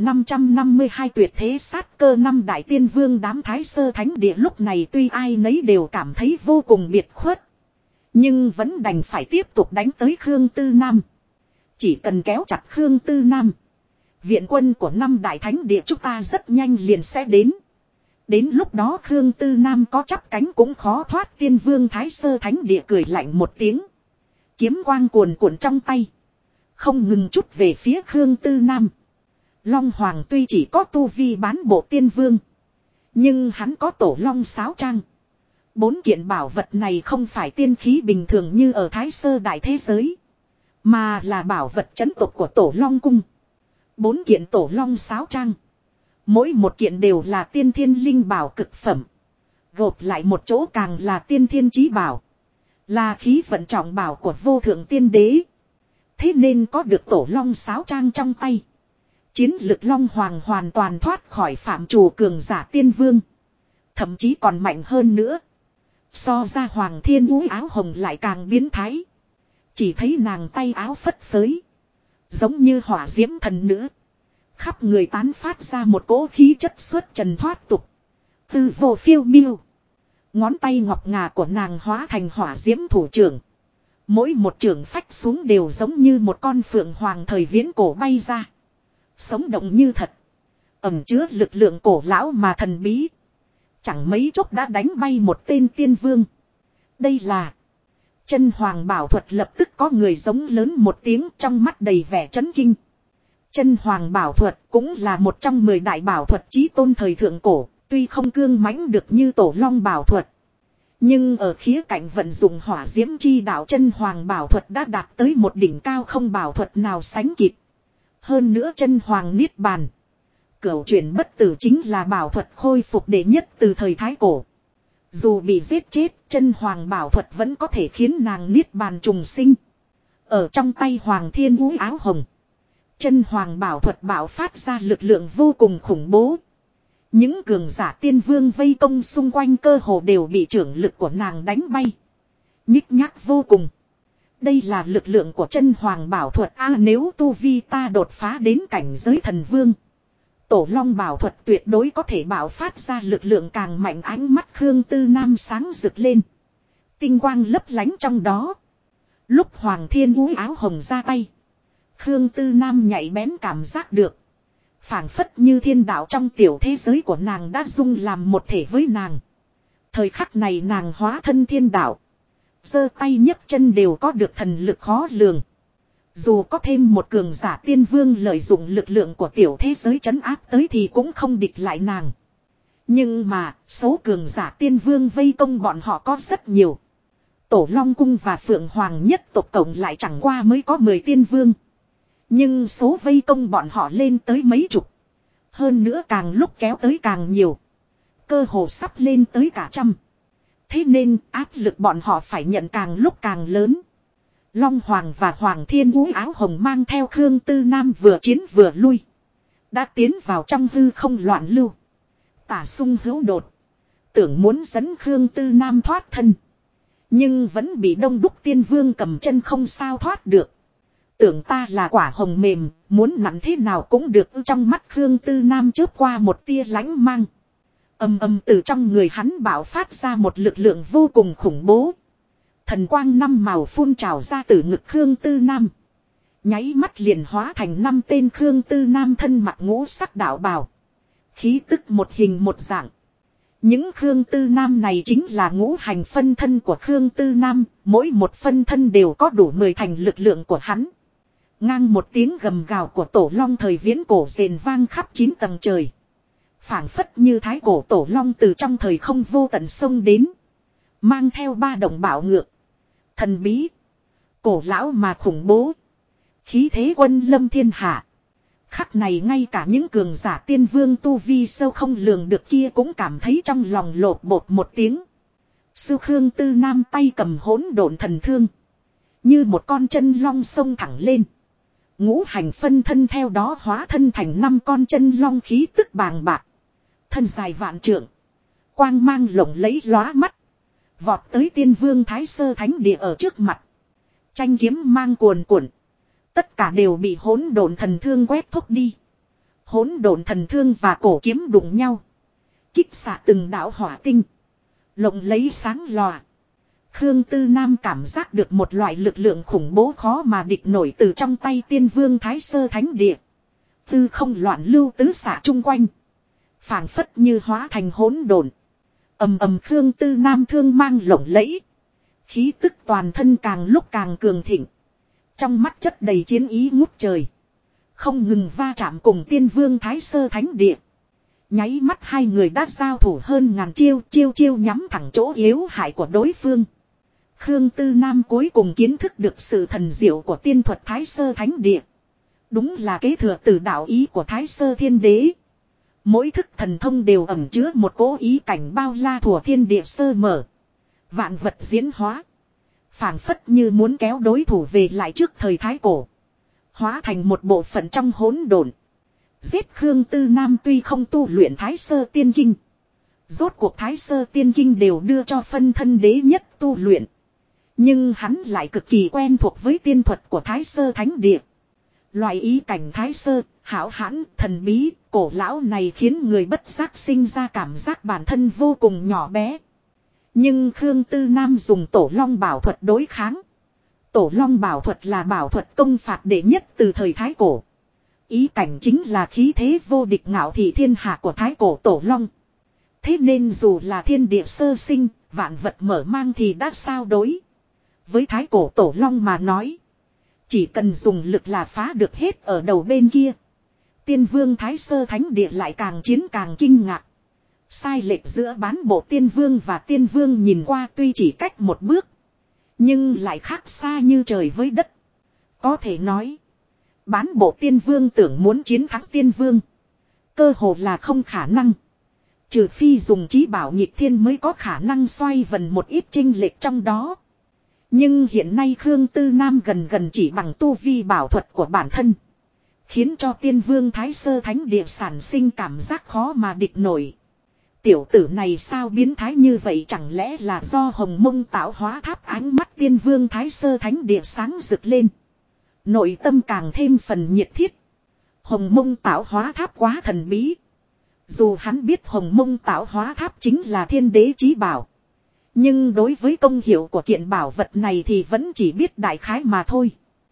1552 tuyệt thế sát cơ năm đại tiên vương đám thái sơ thánh địa lúc này tuy ai nấy đều cảm thấy vô cùng biệt khuất. Nhưng vẫn đành phải tiếp tục đánh tới Khương Tư Nam. Chỉ cần kéo chặt Khương Tư Nam. Viện quân của năm đại thánh địa chúng ta rất nhanh liền sẽ đến. Đến lúc đó Khương Tư Nam có chắp cánh cũng khó thoát tiên vương thái sơ thánh địa cười lạnh một tiếng. Kiếm quang cuồn cuộn trong tay. Không ngừng chút về phía Khương Tư Nam. Long Hoàng tuy chỉ có tu vi bán bộ tiên vương. Nhưng hắn có tổ long sáo trang. 4 kiện bảo vật này không phải tiên khí bình thường như ở Thái Sơ đại thế giới. Mà là bảo vật trấn tộc của Tổ Long Cung. 4 kiện tổ long sáo trang. Mỗi một kiện đều là tiên thiên linh bảo cực phẩm. Gộp lại một chỗ càng là tiên thiên chí bảo. Là khí vận trọng bảo của vô thượng tiên đế. Thế nên có được tổ long sáo trang trong tay. Chiến lực Long Hoàng hoàn toàn thoát khỏi phạm trù cường giả tiên vương. Thậm chí còn mạnh hơn nữa. So ra Hoàng Thiên Vũ áo hồng lại càng biến thái. Chỉ thấy nàng tay áo phất phới. Giống như hỏa diễm thần nữ. Khắp người tán phát ra một cỗ khí chất xuất trần thoát tục. Tư vô phiêu miêu. Ngón tay ngọc ngà của nàng hóa thành hỏa diễm thủ trưởng. Mỗi một trưởng phách xuống đều giống như một con phượng hoàng thời viễn cổ bay ra. Sống động như thật. Ẩm chứa lực lượng cổ lão mà thần bí. Chẳng mấy chốc đã đánh bay một tên tiên vương. Đây là... Chân hoàng bảo thuật lập tức có người giống lớn một tiếng trong mắt đầy vẻ chấn kinh. Chân hoàng bảo thuật cũng là một trong 10 đại bảo thuật chí tôn thời thượng cổ, tuy không cương mãnh được như tổ long bảo thuật. Nhưng ở khía cạnh vận dụng hỏa diễm chi đạo chân hoàng bảo thuật đã đạt tới một đỉnh cao không bảo thuật nào sánh kịp. Hơn nữa chân hoàng niết bàn. Cửu chuyển bất tử chính là bảo thuật khôi phục đệ nhất từ thời Thái Cổ. Dù bị giết chết, chân hoàng bảo thuật vẫn có thể khiến nàng niết bàn trùng sinh. Ở trong tay Hoàng Thiên Vũ áo hồng. Chân hoàng bảo thuật bạo phát ra lực lượng vô cùng khủng bố. Những cường giả tiên vương vây công xung quanh cơ hồ đều bị trưởng lực của nàng đánh bay. Nhích nhác vô cùng. Đây là lực lượng của chân hoàng bảo thuật nếu tu vi ta đột phá đến cảnh giới thần vương. Tổ long bảo thuật tuyệt đối có thể bạo phát ra lực lượng càng mạnh ánh mắt Khương Tư Nam sáng rực lên. Tinh quang lấp lánh trong đó. Lúc Hoàng Thiên Vũ áo hồng ra tay. Khương Tư Nam nhạy bén cảm giác được. Phảng phất như thiên đạo trong tiểu thế giới của nàng đã dung làm một thể với nàng. Thời khắc này nàng hóa thân thiên đạo. Giơ tay nhấc chân đều có được thần lực khó lường. Dù có thêm một cường giả tiên vương lợi dụng lực lượng của tiểu thế giới trấn áp tới thì cũng không địch lại nàng. Nhưng mà số cường giả tiên vương vây công bọn họ có rất nhiều. Tổ Long Cung và Phượng Hoàng nhất tộc cộng lại chẳng qua mới có 10 tiên vương. Nhưng số vây công bọn họ lên tới mấy chục. Hơn nữa càng lúc kéo tới càng nhiều. Cơ hồ sắp lên tới cả trăm. Thế nên áp lực bọn họ phải nhận càng lúc càng lớn. Long Hoàng và Hoàng Thiên Vũ áo hồng mang theo Khương Tư Nam vừa chiến vừa lui. Đã tiến vào trong hư không loạn lưu. Tả sung hữu đột. Tưởng muốn dẫn Khương Tư Nam thoát thân. Nhưng vẫn bị đông đúc tiên vương cầm chân không sao thoát được. Tưởng ta là quả hồng mềm, muốn nặn thế nào cũng được. Trong mắt Khương Tư Nam chớp qua một tia lánh mang. Âm âm từ trong người hắn bạo phát ra một lực lượng vô cùng khủng bố. Thần quang năm màu phun trào ra từ ngực Khương Tư Nam. Nháy mắt liền hóa thành 5 tên Khương Tư Nam thân mặc ngũ sắc đạo bào. Khí tức một hình một dạng. Những Khương Tư Nam này chính là ngũ hành phân thân của Khương Tư Nam. Mỗi một phân thân đều có đủ 10 thành lực lượng của hắn. Ngang một tiếng gầm gào của tổ long thời viễn cổ rền vang khắp 9 tầng trời. Phảng phất như thái cổ tổ long từ trong thời không vô tận sông đến. Mang theo ba động bạo ngược. Thần bí. Cổ lão mà khủng bố. Khí thế quân lâm thiên hạ. Khắc này ngay cả những cường giả tiên vương tu vi sâu không lường được kia cũng cảm thấy trong lòng lột bột một tiếng. Sư Khương Tư Nam tay cầm hỗn độn thần thương. Như một con chân long sông thẳng lên. Ngũ hành phân thân theo đó hóa thân thành 5 con chân long khí tức bàng bạc. Thân dài vạn trượng. Quang mang lộng lẫy lóa mắt. Vọt tới tiên vương Thái Sơ Thánh Địa ở trước mặt. Tranh kiếm mang cuồn cuộn. Tất cả đều bị hỗn độn thần thương quét thúc đi. Hỗn độn thần thương và cổ kiếm đụng nhau. Kích xạ từng đạo hỏa tinh. Lộng lẫy sáng lòa. Khương Tư Nam cảm giác được một loại lực lượng khủng bố khó mà địch nổi từ trong tay tiên vương Thái Sơ Thánh Địa. Tư không loạn lưu tứ xạ chung quanh. Phảng phất như hóa thành hỗn độn. Ầm ầm Khương Tư Nam thương mang lộng lẫy. Khí tức toàn thân càng lúc càng cường thịnh. Trong mắt chất đầy chiến ý ngút trời. Không ngừng va chạm cùng tiên vương Thái Sơ Thánh Địa. Nháy mắt hai người đã giao thủ hơn ngàn chiêu nhắm thẳng chỗ yếu hại của đối phương. Khương Tư Nam cuối cùng kiến thức được sự thần diệu của tiên thuật Thái Sơ Thánh Địa. Đúng là kế thừa từ đạo ý của Thái Sơ Thiên Đế. Mỗi thức thần thông đều ẩn chứa một cố ý cảnh bao la thủa thiên địa sơ mở. Vạn vật diễn hóa. Phảng phất như muốn kéo đối thủ về lại trước thời Thái Cổ. Hóa thành một bộ phận trong hỗn độn. Giết Khương Tư Nam tuy không tu luyện Thái Sơ Tiên Kinh. Rốt cuộc Thái Sơ Tiên Kinh đều đưa cho phân thân đế nhất tu luyện. Nhưng hắn lại cực kỳ quen thuộc với tiên thuật của Thái Sơ Thánh Địa. Loại ý cảnh Thái Sơ, hảo hãn, thần bí, cổ lão này khiến người bất giác sinh ra cảm giác bản thân vô cùng nhỏ bé. Nhưng Khương Tư Nam dùng Tổ Long Bảo Thuật đối kháng. Tổ Long Bảo Thuật là bảo thuật công phạt đệ nhất từ thời Thái Cổ. Ý cảnh chính là khí thế vô địch ngạo thị thiên hạ của Thái Cổ Tổ Long. Thế nên dù là thiên địa sơ sinh, vạn vật mở mang thì đã sao đối. Với Thái Cổ Tổ Long mà nói, chỉ cần dùng lực là phá được hết ở đầu bên kia. Tiên vương Thái Sơ Thánh Địa lại càng chiến càng kinh ngạc. Sai lệch giữa bán bộ tiên vương và tiên vương nhìn qua tuy chỉ cách một bước, nhưng lại khác xa như trời với đất. Có thể nói, bán bộ tiên vương tưởng muốn chiến thắng tiên vương, cơ hồ là không khả năng. Trừ phi dùng chí bảo nhịp thiên mới có khả năng xoay vần một ít chênh lệch trong đó. Nhưng hiện nay Khương Tư Nam gần chỉ bằng tu vi bảo thuật của bản thân. Khiến cho tiên vương Thái Sơ Thánh Địa sản sinh cảm giác khó mà địch nổi. Tiểu tử này sao biến thái như vậy, chẳng lẽ là do Hồng Mông tạo hóa tháp? Ánh mắt tiên vương Thái Sơ Thánh Địa sáng rực lên. Nội tâm càng thêm phần nhiệt thiết. Hồng Mông tạo hóa tháp quá thần bí. Dù hắn biết Hồng Mông tạo hóa tháp chính là thiên đế chí bảo, nhưng đối với công hiệu của kiện bảo vật này thì vẫn chỉ biết đại khái mà thôi.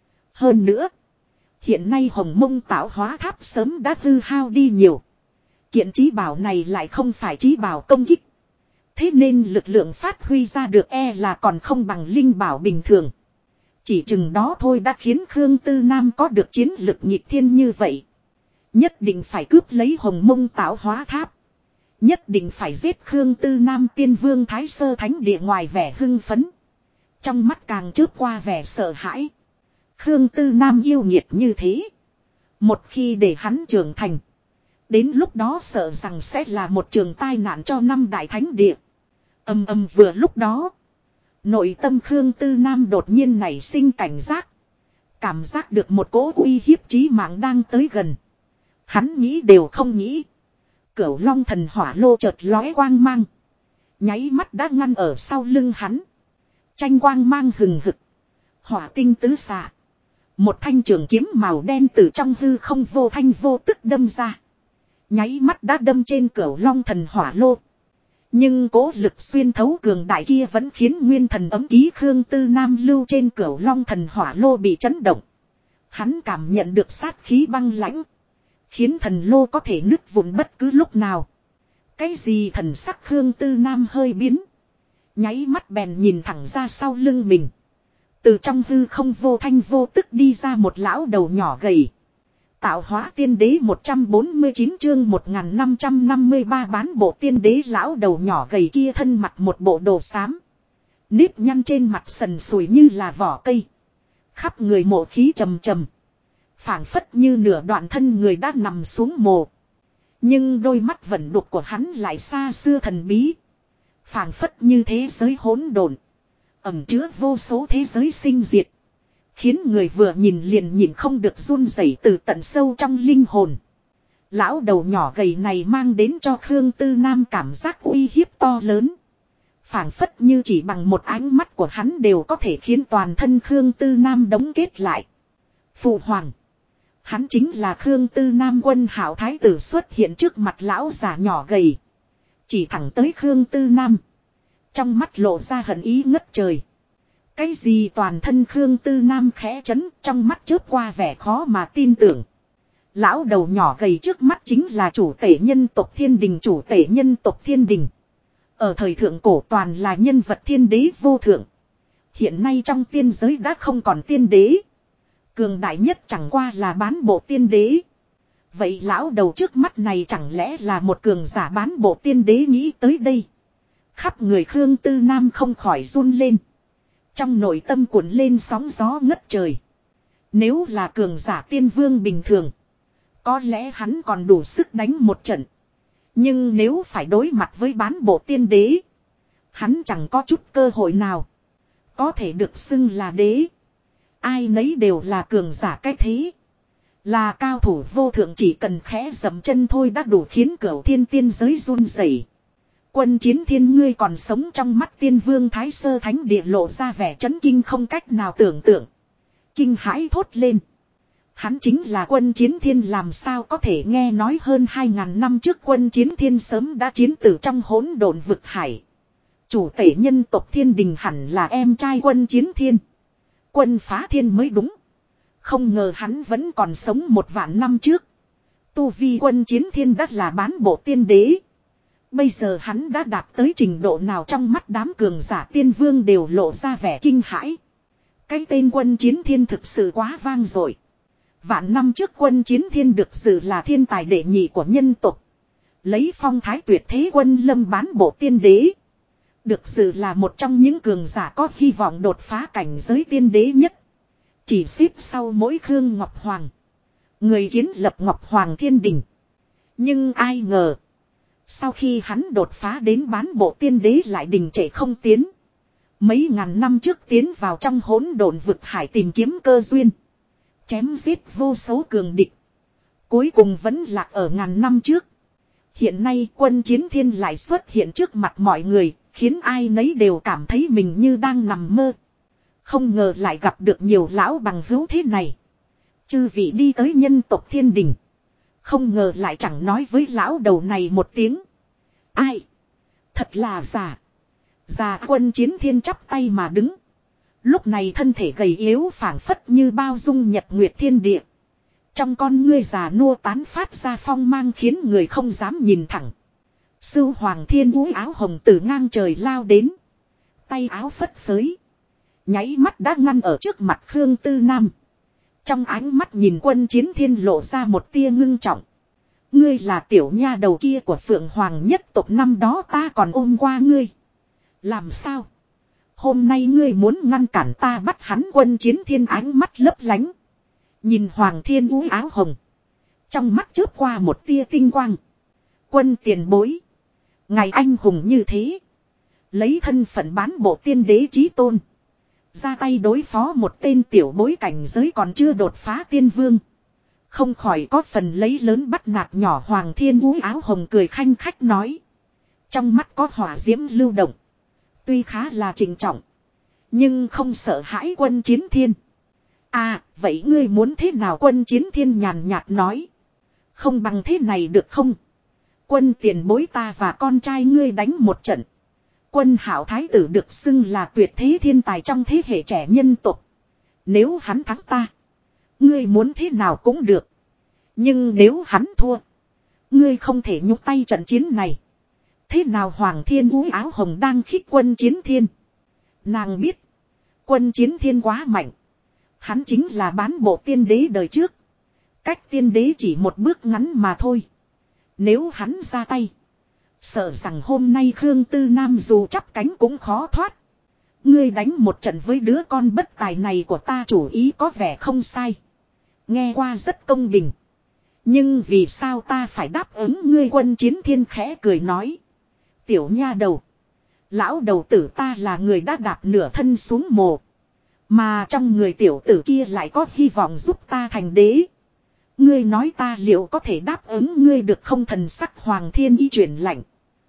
Hơn nữa, hiện nay Hồng Mông tạo hóa tháp sớm đã hư hao đi nhiều. Kiện chí bảo này lại không phải chí bảo công kích. Thế nên lực lượng phát huy ra được e là còn không bằng linh bảo bình thường. Chỉ chừng đó thôi đã khiến Khương Tư Nam có được chiến lực nhịp thiên như vậy. Nhất định phải cướp lấy Hồng Mông tạo hóa tháp. Nhất định phải giết Khương Tư Nam. Tiên vương Thái Sơ Thánh Địa ngoài vẻ hưng phấn, trong mắt càng chớp qua vẻ sợ hãi. Khương Tư Nam yêu nghiệt như thế, một khi để hắn trưởng thành, đến lúc đó sợ rằng sẽ là một trường tai nạn cho 5 đại thánh địa. Ầm ầm vừa lúc đó, nội tâm Khương Tư Nam đột nhiên nảy sinh cảnh giác. Cảm giác được một cỗ uy hiếp chí mạng đang tới gần. Hắn nghĩ đều không nghĩ, Cửu Long thần hỏa lô chợt lóe quang mang, nháy mắt đã ngăn ở sau lưng hắn. tranh quang mang hừng hực. Hỏa tinh tứ xạ. Một thanh trường kiếm màu đen từ trong hư không vô thanh vô tức đâm ra. Nháy mắt đã đâm trên Cửu Long thần hỏa lô. Nhưng cố lực xuyên thấu cường đại kia vẫn khiến nguyên thần ấm ký Khương Tư Nam lưu trên Cửu Long thần hỏa lô bị chấn động. Hắn cảm nhận được sát khí băng lãnh. Khiến thần lô có thể nứt vụn bất cứ lúc nào. Cái gì thần sắc Khương Tư Nam hơi biến. Nháy mắt bèn nhìn thẳng ra sau lưng mình. Từ trong hư không vô thanh vô tức đi ra một lão đầu nhỏ gầy. Tạo hóa tiên đế 149 chương 1553 bán bộ tiên đế lão đầu nhỏ gầy kia thân mặc một bộ đồ xám. Nếp nhăn trên mặt sần sùi như là vỏ cây. Khắp người mộ khí trầm trầm. Phảng phất như nửa đoạn thân người đã nằm xuống mồ. Nhưng đôi mắt vẫn đục của hắn lại xa xưa thần bí. Phảng phất như thế giới hỗn độn. Ẩn chứa vô số thế giới sinh diệt. Khiến người vừa nhìn liền nhìn không được run rẩy từ tận sâu trong linh hồn. Lão đầu nhỏ gầy này mang đến cho Khương Tư Nam cảm giác uy hiếp to lớn. Phảng phất như chỉ bằng một ánh mắt của hắn đều có thể khiến toàn thân Khương Tư Nam đóng kết lại. Phụ hoàng. Hắn chính là Khương Tư Nam Quân Hạo thái tử xuất hiện trước mặt lão già nhỏ gầy. Chỉ thẳng tới Khương Tư Nam. Trong mắt lộ ra hận ý ngất trời. Cái gì toàn thân Khương Tư Nam khẽ chấn trong mắt chớp qua vẻ khó mà tin tưởng. Lão đầu nhỏ gầy trước mắt chính là chủ tể nhân tộc Thiên Đình chủ tể nhân tộc Thiên Đình. Ở thời thượng cổ toàn là nhân vật thiên đế vô thượng. Hiện nay trong tiên giới đã không còn tiên đế. Cường đại nhất chẳng qua là bán bộ tiên đế. Vậy lão đầu trước mắt này chẳng lẽ là một cường giả bán bộ tiên đế nghĩ tới đây. Khắp người Khương Tư Nam không khỏi run lên. Trong nội tâm cuộn lên sóng gió ngất trời. Nếu là cường giả tiên vương bình thường. Có lẽ hắn còn đủ sức đánh một trận. Nhưng nếu phải đối mặt với bán bộ tiên đế. Hắn chẳng có chút cơ hội nào. Có thể được xưng là đế. Ai nấy đều là cường giả cái thế. Là cao thủ vô thượng chỉ cần khẽ dậm chân thôi đã đủ khiến Cửu Thiên tiên giới run rẩy. Quân Chiến Thiên ngươi còn sống trong mắt tiên vương Thái Sơ Thánh Địa lộ ra vẻ chấn kinh không cách nào tưởng tượng. Kinh hãi thốt lên. Hắn chính là Quân Chiến Thiên làm sao có thể nghe nói hơn 2000 năm trước Quân Chiến Thiên sớm đã chiến tử trong hỗn độn vực hải. Chủ tể nhân tộc Thiên Đình hẳn là em trai Quân Chiến Thiên. Quân Phá Thiên mới đúng. Không ngờ hắn vẫn còn sống 1.000 năm trước. Tu vi Quân Chiến Thiên đã là bán bộ tiên đế. Bây giờ hắn đã đạt tới trình độ nào trong mắt đám cường giả tiên vương đều lộ ra vẻ kinh hãi. Cái tên Quân Chiến Thiên thực sự quá vang dội. Vạn năm trước Quân Chiến Thiên được dự là thiên tài đệ nhị của nhân tộc. Lấy phong thái tuyệt thế quân lâm bán bộ tiên đế. Được dự là một trong những cường giả có hy vọng đột phá cảnh giới tiên đế nhất. Chỉ xếp sau mỗi Khương Ngọc Hoàng. Người kiến lập Ngọc Hoàng Thiên Đình. Nhưng ai ngờ. Sau khi hắn đột phá đến bán bộ tiên đế lại đình trệ không tiến. Mấy ngàn năm trước tiến vào trong hỗn độn vực hải tìm kiếm cơ duyên. Chém giết vô số cường địch. Cuối cùng vẫn lạc ở ngàn năm trước. Hiện nay Quân Chiến Thiên lại xuất hiện trước mặt mọi người. Khiến ai nấy đều cảm thấy mình như đang nằm mơ. Không ngờ lại gặp được nhiều lão bằng hữu thế này. Chư vị đi tới nhân tộc Thiên Đình. Không ngờ lại chẳng nói với lão đầu này một tiếng. Ai? Thật là giả. Già Quân Chiến Thiên chắp tay mà đứng. Lúc này thân thể gầy yếu phảng phất như bao dung nhật nguyệt thiên địa. Trong con ngươi già nua tán phát ra phong mang khiến người không dám nhìn thẳng. Sưu Hoàng Thiên Vũ áo hồng từ ngang trời lao đến. Tay áo phất phới. Nháy mắt đã ngăn ở trước mặt Khương Tư Nam. Trong ánh mắt nhìn Quân Chiến Thiên lộ ra một tia ngưng trọng. Ngươi là tiểu nha đầu kia của Phượng Hoàng nhất tộc năm đó ta còn ôm qua ngươi. Làm sao? Hôm nay ngươi muốn ngăn cản ta bắt hắn Quân Chiến Thiên ánh mắt lấp lánh. Nhìn Hoàng Thiên Vũ áo hồng. Trong mắt chớp qua một tia tinh quang. Quân tiền bối. Ngày anh hùng như thế. Lấy thân phận bán bộ tiên đế chí tôn. Ra tay đối phó một tên tiểu bối cảnh giới còn chưa đột phá tiên vương. Không khỏi có phần lấy lớn bắt nạt nhỏ. Hoàng Thiên Vũ áo hồng cười khanh khách nói. Trong mắt có hỏa diễm lưu động. Tuy khá là trịnh trọng. Nhưng không sợ hãi Quân Chiến Thiên. À, vậy ngươi muốn thế nào? Quân Chiến Thiên nhàn nhạt nói. Không bằng thế này được không? Quân tiền bối ta và con trai ngươi đánh một trận. Quân Hạo thái tử được xưng là tuyệt thế thiên tài trong thế hệ trẻ nhân tộc. Nếu hắn thắng ta, ngươi muốn thế nào cũng được. Nhưng nếu hắn thua, ngươi không thể nhúc tay trận chiến này. Thế nào? Hoàng Thiên Vũ áo hồng đang khích Quân Chiến Thiên. Nàng biết, Quân Chiến Thiên quá mạnh. Hắn chính là bán bộ tiên đế đời trước. Cách tiên đế chỉ một bước ngắn mà thôi. Nếu hắn ra tay, sợ rằng hôm nay Khương Tư Nam dù chắp cánh cũng khó thoát. Ngươi đánh một trận với đứa con bất tài này của ta chủ ý có vẻ không sai. Nghe qua rất công bình. Nhưng vì sao ta phải đáp ứng ngươi? Quân Chiến Thiên khẽ cười nói. Tiểu nha đầu. Lão đầu tử ta là người đã đạp nửa thân xuống mồ. Mà trong người tiểu tử kia lại có hy vọng giúp ta thành đế. Ngươi nói ta liệu có thể đáp ứng ngươi được không? Thần sắc Hoàng Thiên Y chuyển lạnh.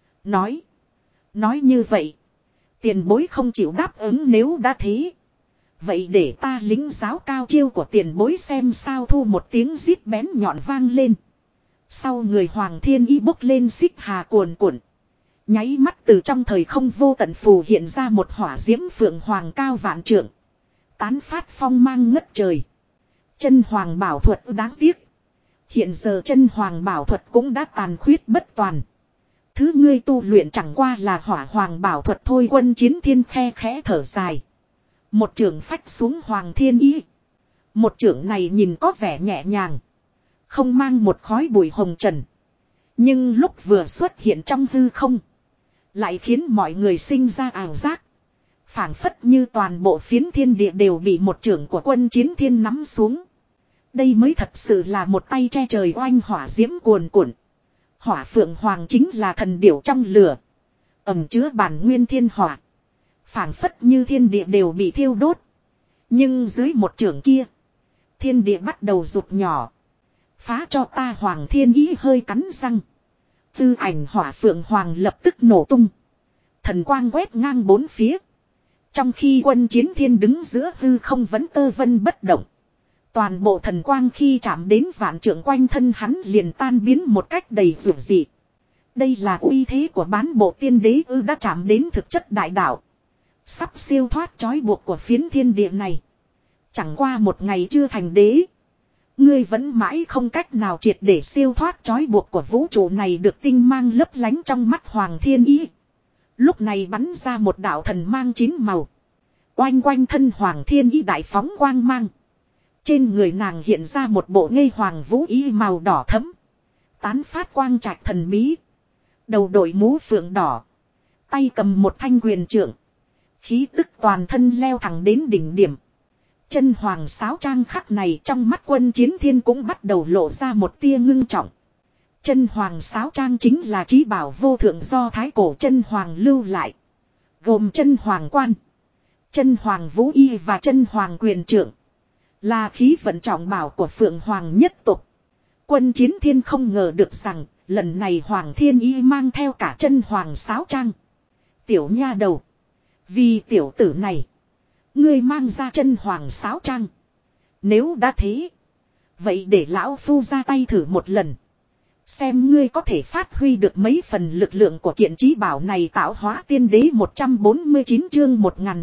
Nói như vậy. Tiền bối không chịu đáp ứng, nếu đã thế. Vậy để ta lính giáo cao chiêu của tiền bối xem sao. Thu một tiếng rít bén nhọn vang lên. Sau người Hoàng Thiên Y bốc lên xích hà cuồn cuộn. Nháy mắt từ trong thời không vô tận phù hiện ra một hỏa diễm phượng hoàng cao vạn trượng. Tán phát phong mang ngất trời. Chân hoàng bảo thuật đáng tiếc. Hiện giờ chân hoàng bảo thuật cũng đã tàn khuyết bất toàn. Thứ ngươi tu luyện chẳng qua là hỏa hoàng bảo thuật thôi. Quân Chiến Thiên khe khẽ thở dài. Một chưởng phách xuống Hoàng Thiên Y. Một chưởng này nhìn có vẻ nhẹ nhàng. Không mang một khói bụi hồng trần. Nhưng lúc vừa xuất hiện trong hư không. Lại khiến mọi người sinh ra ảo giác. Phảng phất như toàn bộ phiến thiên địa đều bị một chưởng của Quân Chiến Thiên nắm xuống. Đây mới thật sự là một tay che trời oanh hỏa diễm cuồn cuộn. Hỏa phượng hoàng chính là thần điểu trong lửa. Ẩm chứa bản nguyên thiên hỏa. Phảng phất như thiên địa đều bị thiêu đốt. Nhưng dưới một chưởng kia, thiên địa bắt đầu rụt nhỏ. Phá cho ta! Hoàng Thiên Ý hơi cắn răng. Tư ảnh hỏa phượng hoàng lập tức nổ tung. Thần quang quét ngang bốn phía. Trong khi Quân Chiến Thiên đứng giữa hư không vẫn tơ vân bất động. Toàn bộ thần quang khi chạm đến vạn trượng quanh thân hắn liền tan biến một cách đầy dữ dị. Đây là uy thế của bán bộ tiên đế ư? Đã chạm đến thực chất đại đạo. Sắp siêu thoát trói buộc của phiến thiên địa này. Chẳng qua một ngày chưa thành đế. Ngươi vẫn mãi không cách nào triệt để siêu thoát trói buộc của vũ trụ này. Được tinh mang lấp lánh trong mắt Hoàng Thiên Ý. Lúc này bắn ra một đạo thần mang 9 màu. Oanh quanh thân Hoàng Thiên Ý đại phóng quang mang. Trên người nàng hiện ra một bộ ngây hoàng vũ y màu đỏ thẫm. Tán phát quang trạch thần bí. Đầu đội mũ phượng đỏ. Tay cầm một thanh quyền trượng. Khí tức toàn thân leo thẳng đến đỉnh điểm. Chân hoàng sáo trang khắc này trong mắt Quân Chiến Thiên cũng bắt đầu lộ ra một tia ngưng trọng. Chân hoàng sáo trang chính là chí bảo vô thượng do thái cổ chân hoàng lưu lại. Gồm chân hoàng quan, chân hoàng vũ y và chân hoàng quyền trượng. Là khí vận trọng bảo của Phượng Hoàng nhất tộc. Quân Chiến Thiên không ngờ được rằng lần này Hoàng Thiên Y mang theo cả chân hoàng sáo trang. Tiểu nha đầu. Vì tiểu tử này. Ngươi mang ra chân hoàng sáo trang. Nếu đã thế. Vậy để lão phu ra tay thử một lần. Xem ngươi có thể phát huy được mấy phần lực lượng của kiện chí bảo này. Tạo hóa tiên đế 149 chương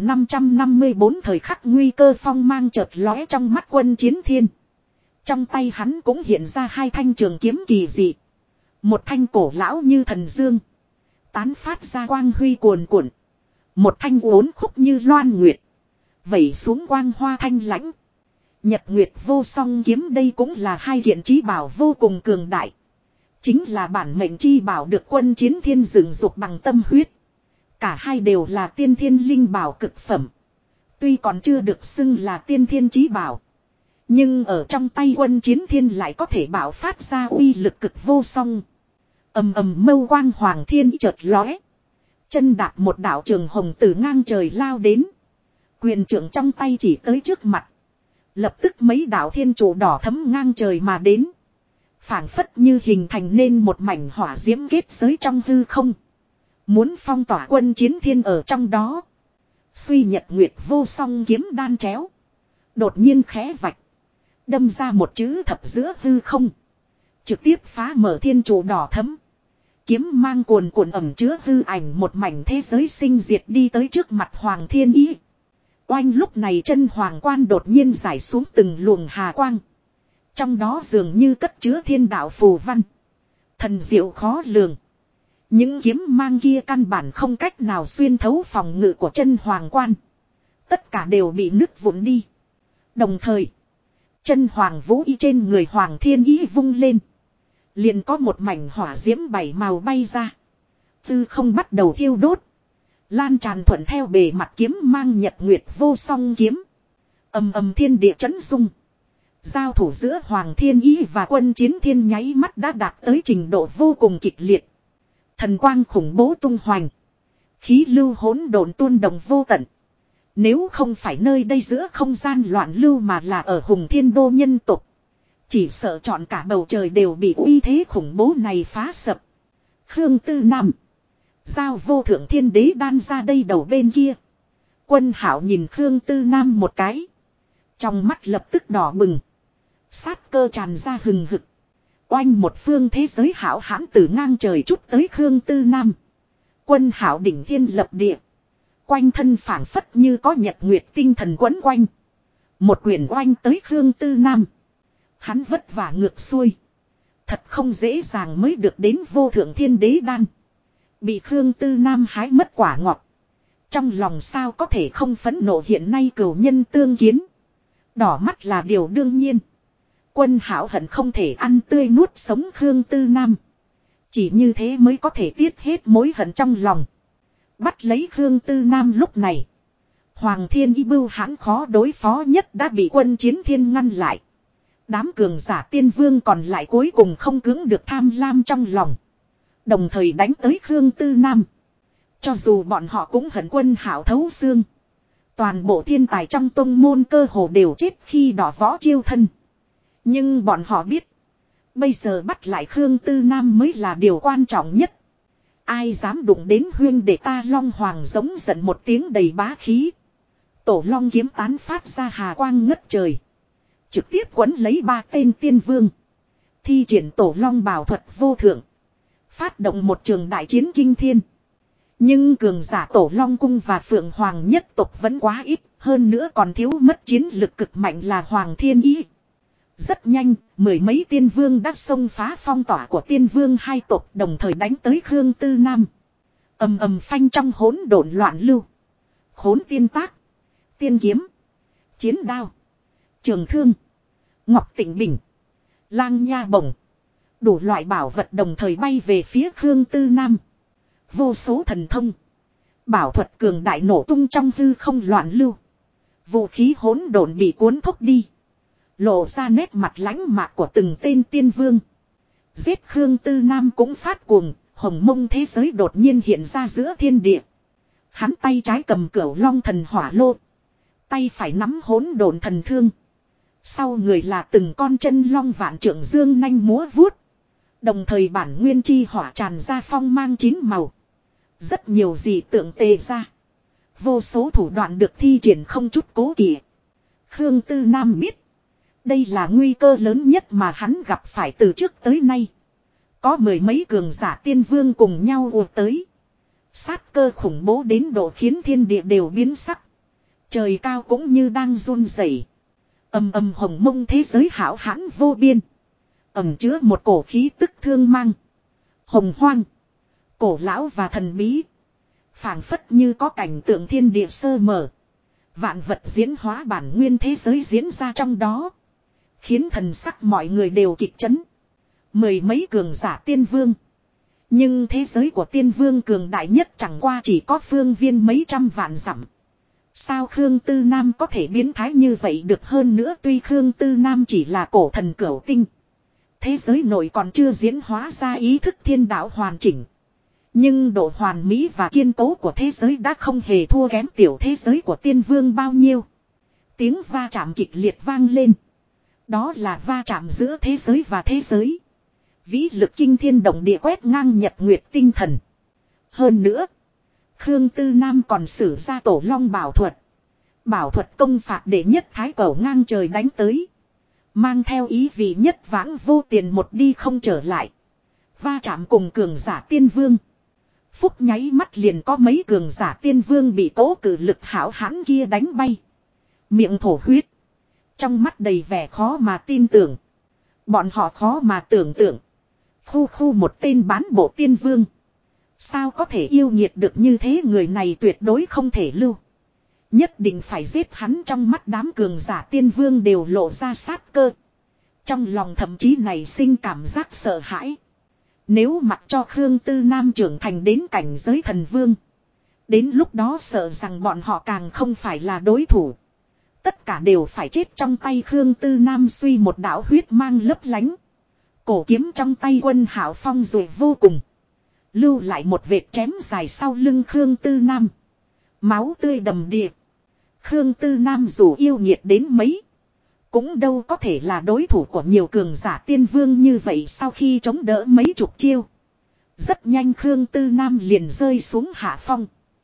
1554 thời khắc nguy cơ phong mang chợt lóe trong mắt Quân Chiến Thiên. Trong tay hắn cũng hiện ra hai thanh trường kiếm kỳ dị. Một thanh cổ lão như thần dương. Tán phát ra quang huy cuồn cuộn. Một thanh uốn khúc như loan nguyệt. Vẩy xuống quang hoa thanh lãnh. Nhật nguyệt vô song kiếm, đây cũng là hai kiện chí bảo vô cùng cường đại. Chính là bản mệnh chi bảo được Quân Chiến Thiên dựng dục bằng tâm huyết. Cả hai đều là tiên thiên linh bảo cực phẩm. Tuy còn chưa được xưng là tiên thiên chí bảo. Nhưng ở trong tay Quân Chiến Thiên lại có thể bảo phát ra uy lực cực vô song. Ầm ầm mâu quang Hoàng Thiên chợt lóe. Chân đạp một đạo trường hồng từ ngang trời lao đến. Quyền trượng trong tay chỉ tới trước mặt. Lập tức mấy đạo thiên trụ đỏ thấm ngang trời mà đến. Phảng phất như hình thành nên một mảnh hỏa diễm kết giới trong hư không. Muốn phong tỏa Quân Chiến Thiên ở trong đó. Suy nhật nguyệt vô song kiếm đan chéo. Đột nhiên khẽ vạch. Đâm ra một chữ thập giữa hư không. Trực tiếp phá mở thiên trụ đỏ thấm. Kiếm mang cuồn cuộn ẩm chứa hư ảnh một mảnh thế giới sinh diệt đi tới trước mặt Hoàng Thiên Ý. Oanh lúc này chân hoàng quan đột nhiên giải xuống từng luồng hà quang. Trong đó dường như cất chứa thiên đạo phù văn. Thần diệu khó lường. Những kiếm mang kia căn bản không cách nào xuyên thấu phòng ngự của chân hoàng quan. Tất cả đều bị nứt vụn đi. Đồng thời, chân hoàng vũ y trên người Hoàng Thiên Ý vung lên. Liền có một mảnh hỏa diễm bảy màu bay ra. Tư không bắt đầu thiêu đốt. Lan tràn thuận theo bề mặt kiếm mang nhật nguyệt vô song kiếm. Ầm ầm thiên địa chấn rung. Giao thủ giữa Hoàng Thiên Ý và Quân Chiến Thiên nháy mắt đã đạt tới trình độ vô cùng kịch liệt. Thần quang khủng bố tung hoành. Khí lưu hỗn độn tuôn đồng vô tận. Nếu không phải nơi đây giữa không gian loạn lưu mà là ở Hùng Thiên Đô nhân tộc. Chỉ sợ trọn cả bầu trời đều bị uy thế khủng bố này phá sập. Khương Tư Nam. Giao vô thượng thiên đế đan ra đây đầu bên kia. Quân Hảo nhìn Khương Tư Nam một cái. Trong mắt lập tức đỏ bừng. Sát cơ tràn ra hừng hực. Oanh một phương thế giới hảo hãn từ ngang trời chút tới Khương Tư Nam. Quân Hảo đỉnh thiên lập địa. Quanh thân phảng phất như có nhật nguyệt tinh thần quấn quanh. Một quyền oanh tới Khương Tư Nam. Hắn vất vả ngược xuôi. Thật không dễ dàng mới được đến vô thượng thiên đế đan. Bị Khương Tư Nam hái mất quả ngọt. Trong lòng sao có thể không phẫn nộ hiện nay cửu nhân tương kiến. Đỏ mắt là điều đương nhiên. Quân Hảo hận không thể ăn tươi nuốt sống Khương Tư Nam. Chỉ như thế mới có thể tiết hết mối hận trong lòng. Bắt lấy Khương Tư Nam lúc này. Hoàng Thiên Y bưu hãn khó đối phó nhất đã bị Quân Chiến Thiên ngăn lại. Đám cường giả tiên vương còn lại cuối cùng không cưỡng được tham lam trong lòng. Đồng thời đánh tới Khương Tư Nam. Cho dù bọn họ cũng hận Quân Hảo thấu xương. Toàn bộ thiên tài trong tông môn cơ hồ đều chết khi đỏ võ chiêu thân. Nhưng bọn họ biết. Bây giờ bắt lại Khương Tư Nam mới là điều quan trọng nhất. Ai dám đụng đến huyên để ta Long Hoàng giống giận một tiếng đầy bá khí. Tổ Long kiếm tán phát ra hà quang ngất trời. Trực tiếp quấn lấy 3 tên tiên vương. Thi triển Tổ Long bảo thuật vô thượng. Phát động một trường đại chiến kinh thiên. Nhưng cường giả Tổ Long cung và Phượng Hoàng nhất tộc vẫn quá ít. Hơn nữa còn thiếu mất chiến lực cực mạnh là Hoàng Thiên Ý. Rất nhanh, mười mấy tiên vương đã xông phá phong tỏa của tiên vương hai tộc đồng thời đánh tới Khương Tư Nam. Ầm ầm phanh trong hỗn độn loạn lưu. Khốn tiên tác, tiên kiếm, chiến đao, trường thương, ngọc tịnh bình, lang nha bổng. Đủ loại bảo vật đồng thời bay về phía Khương Tư Nam. Vô số thần thông. Bảo thuật cường đại nổ tung trong hư không loạn lưu. Vũ khí hỗn độn bị cuốn thúc đi. Lộ ra nét mặt lãnh mạc của từng tên tiên vương. Giết Khương Tư Nam cũng phát cuồng. Hồng mông thế giới đột nhiên hiện ra giữa thiên địa. Hắn tay trái cầm cửu long thần hỏa lô. Tay phải nắm hỗn độn thần thương. Sau người là từng con chân long vạn trượng dương nanh múa vuốt. Đồng thời bản nguyên chi hỏa tràn ra phong mang 9 màu. Rất nhiều dị tượng tề ra. Vô số thủ đoạn được thi triển không chút cố kỵ. Khương Tư Nam biết. Đây là nguy cơ lớn nhất mà hắn gặp phải từ trước tới nay. Có mười mấy cường giả tiên vương cùng nhau ùa tới. Sát cơ khủng bố đến độ khiến thiên địa đều biến sắc. Trời cao cũng như đang run rẩy. Ầm ầm hồng mông thế giới hão hãn vô biên. Ẩm chứa một cổ khí tức thương mang. Hồng hoang. Cổ lão và thần bí. Phảng phất như có cảnh tượng thiên địa sơ mở. Vạn vật diễn hóa bản nguyên thế giới diễn ra trong đó. Khiến thần sắc mọi người đều kịch chấn. Mười mấy cường giả tiên vương. Nhưng thế giới của tiên vương cường đại nhất chẳng qua chỉ có phương viên mấy trăm vạn dặm. Sao Khương Tư Nam có thể biến thái như vậy được hơn nữa tuy Khương Tư Nam chỉ là cổ thần cửu tinh. Thế giới nội còn chưa diễn hóa ra ý thức thiên đạo hoàn chỉnh. Nhưng độ hoàn mỹ và kiên cố của thế giới đã không hề thua kém tiểu thế giới của tiên vương bao nhiêu. Tiếng va chạm kịch liệt vang lên. Đó là va chạm giữa thế giới và thế giới. Vĩ lực kinh thiên động địa quét ngang nhật nguyệt tinh thần. Hơn nữa, Khương Tư Nam còn sử ra tổ long bảo thuật. Bảo thuật công phạt để nhất thái cẩu ngang trời đánh tới. Mang theo ý vị nhất vãng vô tiền một đi không trở lại. Va chạm cùng cường giả tiên vương. Phúc nháy mắt liền có mấy cường giả tiên vương bị cố cử lực hảo hãn kia đánh bay. Miệng thổ huyết. Trong mắt đầy vẻ khó mà tin tưởng. Bọn họ khó mà tưởng tượng. Khu một tên bán bộ tiên vương. Sao có thể yêu nghiệt được như thế, người này tuyệt đối không thể lưu. Nhất định phải giết hắn. Trong mắt đám cường giả tiên vương đều lộ ra sát cơ. Trong lòng thậm chí nảy sinh cảm giác sợ hãi. Nếu mặc cho Khương Tư Nam trưởng thành đến cảnh giới thần vương. Đến lúc đó sợ rằng bọn họ càng không phải là đối thủ. Tất cả đều phải chết trong tay Khương Tư Nam. Suy một đạo huyết mang lấp lánh. Cổ kiếm trong tay Quân Hạo phong rồi vô cùng. Lưu lại một vệt chém dài sau lưng Khương Tư Nam. Máu tươi đầm đìa. Khương Tư Nam dù yêu nghiệt đến mấy. Cũng đâu có thể là đối thủ của nhiều cường giả tiên vương như vậy. Sau khi chống đỡ mấy chục chiêu. Rất nhanh Khương Tư Nam liền rơi xuống hạ phong.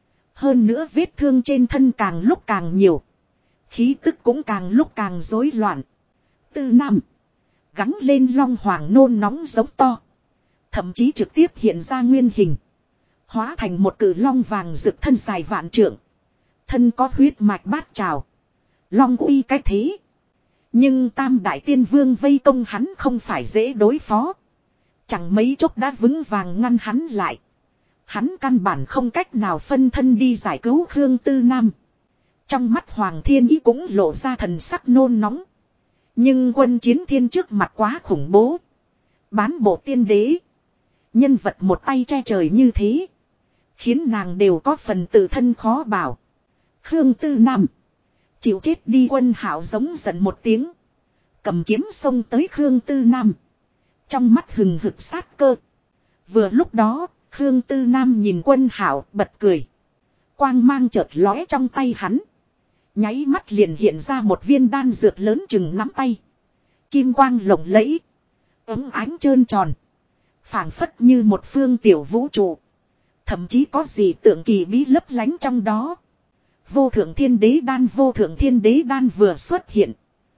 Hơn nữa vết thương trên thân càng lúc càng nhiều. Khí tức cũng càng lúc càng rối loạn. Tư Nam. Gắng lên long hoàng nôn nóng giống to. Thậm chí trực tiếp hiện ra nguyên hình. Hóa thành một cử long vàng rực thân dài vạn trượng. Thân có huyết mạch bát trào. Long uy cái thế. Nhưng tam đại tiên vương vây công hắn không phải dễ đối phó. Chẳng mấy chốc đã vững vàng ngăn hắn lại. Hắn căn bản không cách nào phân thân đi giải cứu Khương Tư Nam. Trong mắt Hoàng Thiên Ý cũng lộ ra thần sắc nôn nóng. Nhưng quân chiến thiên trước mặt quá khủng bố. Bán bộ tiên đế. Nhân vật một tay che trời như thế. Khiến nàng đều có phần tự thân khó bảo. Khương Tư Nam. Chịu chết đi. Quân Hạo giống giận một tiếng. Cầm kiếm xông tới Khương Tư Nam. Trong mắt hừng hực sát cơ. Vừa lúc đó, Khương Tư Nam nhìn Quân Hạo bật cười. Quang mang chợt lóe trong tay hắn. Nháy mắt liền hiện ra một viên đan dược lớn chừng nắm tay. Kim quang lộng lẫy. Ấm ánh trơn tròn. Phảng phất như một phương tiểu vũ trụ. Thậm chí có gì tượng kỳ bí lấp lánh trong đó. Vô thượng thiên đế đan. Vô thượng thiên đế đan vừa xuất hiện.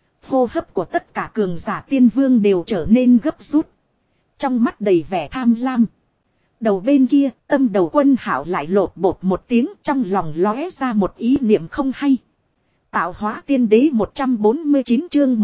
Hô hấp của tất cả cường giả tiên vương đều trở nên gấp rút. Trong mắt đầy vẻ tham lam. Đầu bên kia, tâm đầu Quân Hạo lại lột bột một tiếng, trong lòng lóe ra một ý niệm không hay. Tạo hóa tiên đế 149 chương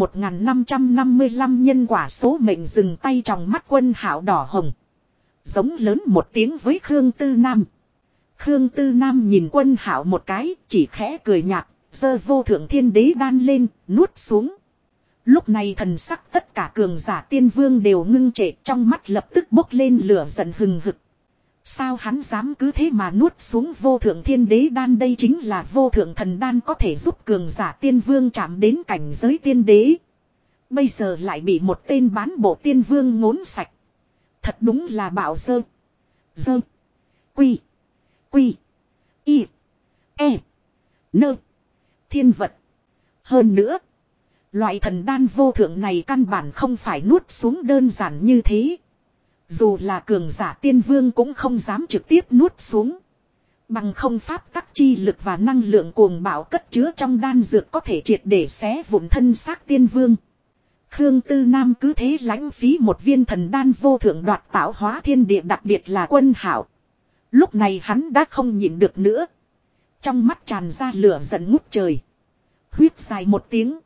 1555 nhân quả số mệnh. Dừng tay, trong mắt Quân Hạo đỏ hồng. Giống lớn một tiếng với Khương Tư Nam. Khương Tư Nam nhìn Quân Hạo một cái, chỉ khẽ cười nhạt, giơ vô thượng thiên đế đan lên, nuốt xuống. Lúc này thần sắc tất cả cường giả tiên vương đều ngưng trệ, trong mắt lập tức bốc lên lửa giận hừng hực. Sao hắn dám cứ thế mà nuốt xuống vô thượng thiên đế đan? Đây chính là vô thượng thần đan, có thể giúp cường giả tiên vương chạm đến cảnh giới tiên đế. Bây giờ lại bị một tên bán bộ tiên vương ngốn sạch. Thật đúng là bạo dơ. Dơ. Quy. Quy. Y. E. Nơ. Thiên vật. Hơn nữa. Loại thần đan vô thượng này căn bản không phải nuốt xuống đơn giản như thế. Dù là cường giả tiên vương cũng không dám trực tiếp nuốt xuống. Bằng không pháp tắc chi lực và năng lượng cuồng bạo cất chứa trong đan dược có thể triệt để xé vụn thân xác tiên vương. Khương Tư Nam cứ thế lãng phí một viên thần đan vô thượng đoạt tạo hóa thiên địa, đặc biệt là Quân Hạo. Lúc này hắn đã không nhịn được nữa. Trong mắt tràn ra lửa giận ngút trời. Huyết dài một tiếng.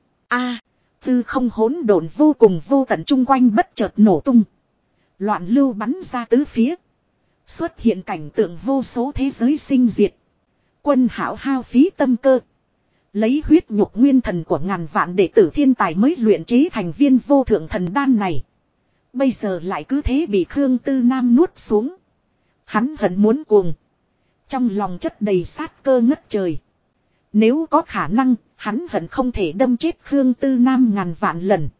Tư không hỗn độn vô cùng vô tận chung quanh bất chợt nổ tung. Loạn lưu bắn ra tứ phía. Xuất hiện cảnh tượng vô số thế giới sinh diệt. Quân Hạo hao phí tâm cơ. Lấy huyết nhục nguyên thần của ngàn vạn đệ tử thiên tài mới luyện chế thành viên vô thượng thần đan này. Bây giờ lại cứ thế bị Khương Tư Nam nuốt xuống. Hắn hận muốn cuồng. Trong lòng chất đầy sát cơ ngất trời. Nếu có khả năng, hắn hận không thể đâm chết Khương Tư Nam ngàn vạn lần.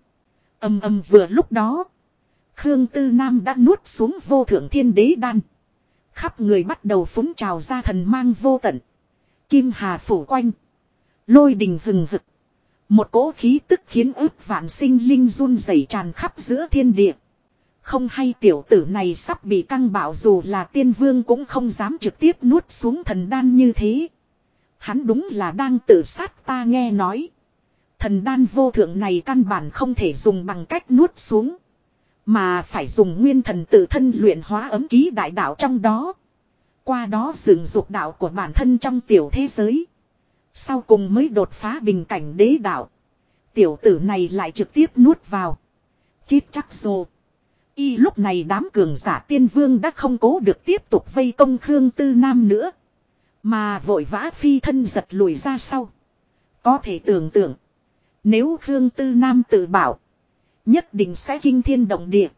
Vừa lúc đó. Khương Tư Nam đã nuốt xuống vô thượng thiên đế đan. Khắp người bắt đầu phúng trào ra thần mang vô tận. Kim hà phủ quanh. Lôi đình hừng hực. Một cỗ khí tức khiến ức vạn sinh linh run rẩy tràn khắp giữa thiên địa. Không hay tiểu tử này sắp bị căng bạo, dù là tiên vương cũng không dám trực tiếp nuốt xuống thần đan như thế. Hắn đúng là đang tự sát. Ta nghe nói. Thần đan vô thượng này căn bản không thể dùng bằng cách nuốt xuống. Mà phải dùng nguyên thần tự thân luyện hóa ấm ký đại đạo trong đó. Qua đó dựng dục đạo của bản thân trong tiểu thế giới. Sau cùng mới đột phá bình cảnh đế đạo. Tiểu tử này lại trực tiếp nuốt vào. Chết chắc rồi. Y lúc này đám cường giả tiên vương đã không cố được tiếp tục vây công Khương Tư Nam nữa. Mà vội vã phi thân giật lùi ra sau. Có thể tưởng tượng. Nếu Khương Tư Nam tự bảo. Nhất định sẽ kinh thiên động địa.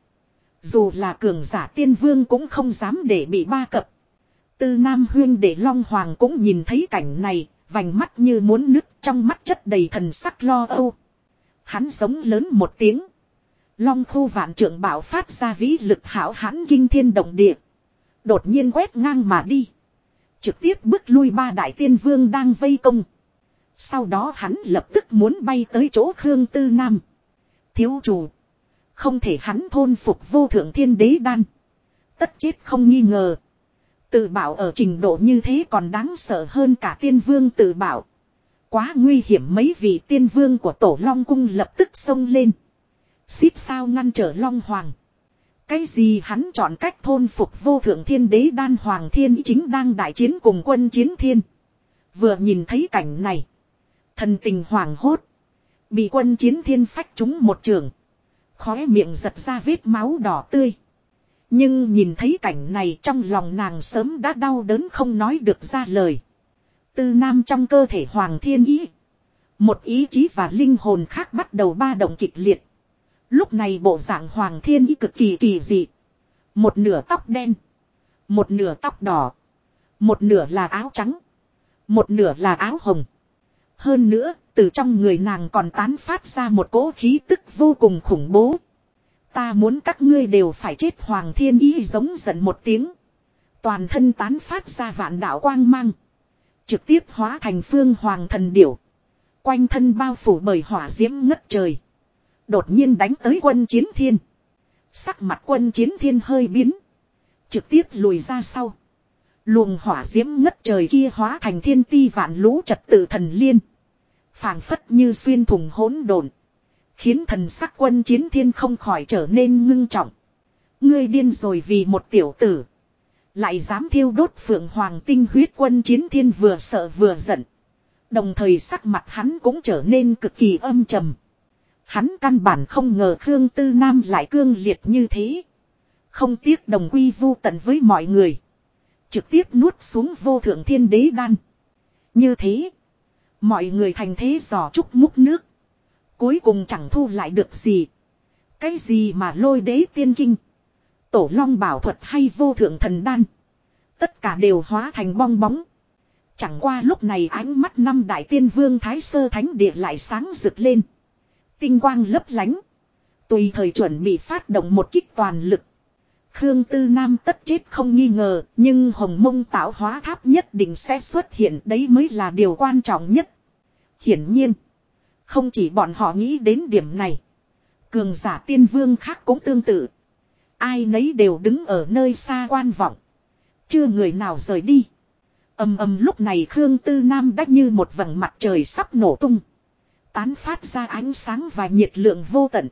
Dù là cường giả tiên vương cũng không dám để bị ba cập. Tư Nam huyên để Long Hoàng cũng nhìn thấy cảnh này. Vành mắt như muốn nứt, trong mắt chất đầy thần sắc lo âu. Hắn giống lớn một tiếng. Long khu vạn trượng bạo phát ra vĩ lực hảo hãn kinh thiên động địa. Đột nhiên quét ngang mà đi. Trực tiếp bước lui ba đại tiên vương đang vây công. Sau đó hắn lập tức muốn bay tới chỗ Khương Tư Nam. Thiếu chủ. Không thể, hắn thôn phục vô thượng thiên đế đan. Tất chết không nghi ngờ. Tự bảo ở trình độ như thế còn đáng sợ hơn cả tiên vương tự bảo. Quá nguy hiểm. Mấy vị tiên vương của Tổ Long Cung lập tức xông lên. Xít sao ngăn trở Long Hoàng. Cái gì hắn chọn cách thôn phục vô thượng thiên đế đan? Hoàng thiên ý chính đang đại chiến cùng quân chiến thiên. Vừa nhìn thấy cảnh này. Thần tình hoảng hốt. Bị quân chiến thiên phách trúng một trường. Khóe miệng giật ra vết máu đỏ tươi. Nhưng nhìn thấy cảnh này trong lòng nàng sớm đã đau đớn không nói được ra lời. Tư Nam trong cơ thể Hoàng thiên ý. Một ý chí và linh hồn khác bắt đầu ba động kịch liệt. Lúc này bộ dạng Hoàng thiên ý cực kỳ kỳ dị. Một nửa tóc đen. Một nửa tóc đỏ. Một nửa là áo trắng. Một nửa là áo hồng. Hơn nữa, từ trong người nàng còn tán phát ra một cỗ khí tức vô cùng khủng bố. Ta muốn các ngươi đều phải chết. Hoàng thiên ý giống giận một tiếng. Toàn thân tán phát ra vạn đạo quang mang. Trực tiếp hóa thành phương hoàng thần điểu. Quanh thân bao phủ bởi hỏa diễm ngất trời. Đột nhiên đánh tới quân chiến thiên. Sắc mặt quân chiến thiên hơi biến. Trực tiếp lùi ra sau. Luồng hỏa diễm ngất trời kia hóa thành thiên ti vạn lũ trật tự thần liên. Phảng phất như xuyên thủng hỗn độn. Khiến thần sắc quân chiến thiên không khỏi trở nên ngưng trọng. Ngươi điên rồi, vì một tiểu tử. Lại dám thiêu đốt phượng hoàng tinh huyết. Quân chiến thiên vừa sợ vừa giận. Đồng thời sắc mặt hắn cũng trở nên cực kỳ âm trầm. Hắn căn bản không ngờ Khương Tư Nam lại cương liệt như thế. Không tiếc đồng quy vu tận với mọi người. Trực tiếp nuốt xuống vô thượng thiên đế đan. Như thế. Mọi người thành thế giò trúc múc nước. Cuối cùng chẳng thu lại được gì. Cái gì mà lôi đế tiên kinh. Tổ long bảo thuật hay vô thượng thần đan. Tất cả đều hóa thành bong bóng. Chẳng qua lúc này ánh mắt năm đại tiên vương Thái Sơ Thánh Địa lại sáng rực lên. Tinh quang lấp lánh. Tùy thời chuẩn bị phát động một kích toàn lực. Khương Tư Nam tất chết không nghi ngờ. Nhưng hồng mông tạo hóa tháp nhất định sẽ xuất hiện. Đấy mới là điều quan trọng nhất. Hiển nhiên. Không chỉ bọn họ nghĩ đến điểm này. Cường giả tiên vương khác cũng tương tự. Ai nấy đều đứng ở nơi xa quan vọng. Chưa người nào rời đi. Ầm ầm, lúc này Khương Tư Nam đã như một vầng mặt trời sắp nổ tung. Tán phát ra ánh sáng và nhiệt lượng vô tận.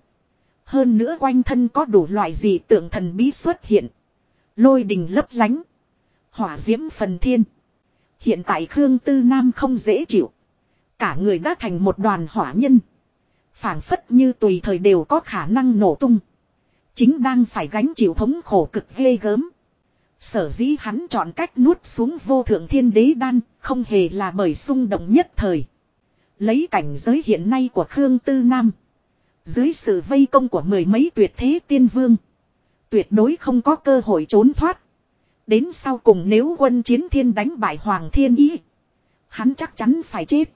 Hơn nữa quanh thân có đủ loại dị tượng thần bí xuất hiện. Lôi đình lấp lánh. Hỏa diễm phần thiên. Hiện tại Khương Tư Nam không dễ chịu. Cả người đã thành một đoàn hỏa nhân. Phảng phất như tùy thời đều có khả năng nổ tung. Chính đang phải gánh chịu thống khổ cực ghê gớm. Sở dĩ hắn chọn cách nuốt xuống vô thượng thiên đế đan, không hề là bởi xung động nhất thời. Lấy cảnh giới hiện nay của Khương Tư Nam. Dưới sự vây công của mười mấy tuyệt thế tiên vương. Tuyệt đối không có cơ hội trốn thoát. Đến sau cùng nếu quân chiến thiên đánh bại Hoàng Thiên Ý. Hắn chắc chắn phải chết.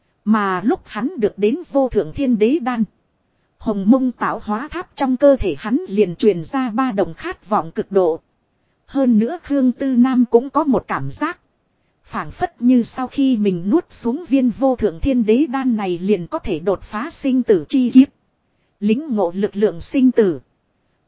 Mà lúc hắn được đến vô thượng thiên đế đan. Hồng mông tạo hóa tháp trong cơ thể hắn liền truyền ra ba động khát vọng cực độ. Hơn nữa Khương Tư Nam cũng có một cảm giác. Phảng phất như sau khi mình nuốt xuống viên vô thượng thiên đế đan này liền có thể đột phá sinh tử chi kiếp. Lính ngộ lực lượng sinh tử.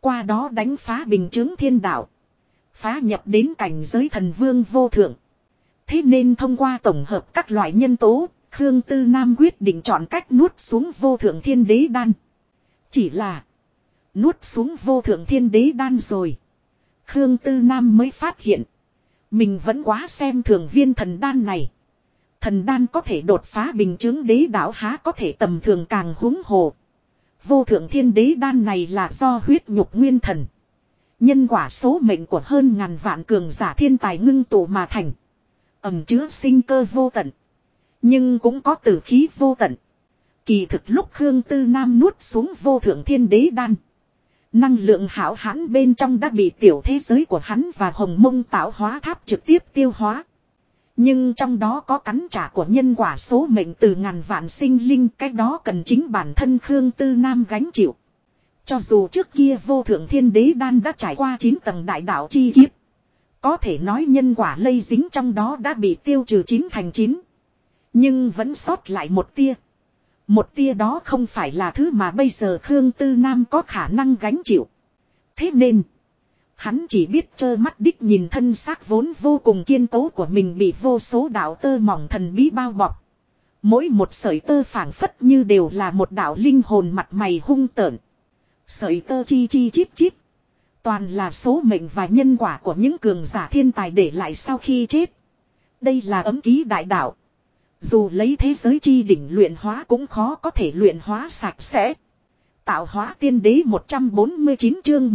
Qua đó đánh phá bình chướng thiên đạo. Phá nhập đến cảnh giới thần vương vô thượng. Thế nên thông qua tổng hợp các loại nhân tố, Khương Tư Nam quyết định chọn cách nuốt xuống vô thượng thiên đế đan. Chỉ là nuốt xuống vô thượng thiên đế đan rồi. Khương Tư Nam mới phát hiện. Mình vẫn quá xem thường viên thần đan này. Thần đan có thể đột phá bình chướng đế đạo há có thể tầm thường càng huống hồ. Vô thượng thiên đế đan này là do huyết nhục nguyên thần. Nhân quả số mệnh của hơn ngàn vạn cường giả thiên tài ngưng tụ mà thành. Ẩn chứa sinh cơ vô tận. Nhưng cũng có tử khí vô tận. Kỳ thực lúc Khương Tư Nam nuốt xuống vô thượng thiên đế đan. Năng lượng hão hãn bên trong đã bị tiểu thế giới của hắn và hồng mông tạo hóa tháp trực tiếp tiêu hóa. Nhưng trong đó có cắn trả của nhân quả số mệnh từ ngàn vạn sinh linh, cái đó cần chính bản thân Khương Tư Nam gánh chịu. Cho dù trước kia vô thượng thiên đế đan đã trải qua 9 tầng đại đạo chi kiếp. Có thể nói nhân quả lây dính trong đó đã bị tiêu trừ 9 thành 9. Nhưng vẫn sót lại một tia. Một tia đó không phải là thứ mà bây giờ Khương Tư Nam có khả năng gánh chịu. Thế nên, hắn chỉ biết trơ mắt đích nhìn thân xác vốn vô cùng kiên cố của mình bị vô số đạo tơ mỏng thần bí bao bọc. Mỗi một sợi tơ phảng phất như đều là một đạo linh hồn mặt mày hung tợn. Sợi tơ chi chi chít chít. Toàn là số mệnh và nhân quả của những cường giả thiên tài để lại sau khi chết. Đây là ấm ký đại đạo. Dù lấy thế giới chi đỉnh luyện hóa cũng khó có thể luyện hóa sạch sẽ. Tạo hóa tiên đế 149 chương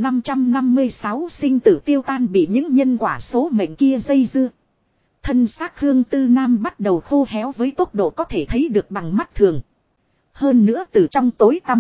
1556 sinh tử tiêu tan bị những nhân quả số mệnh kia dây dưa. Thân xác Khương Tư Nam bắt đầu khô héo với tốc độ có thể thấy được bằng mắt thường. Hơn nữa từ trong tối tăm,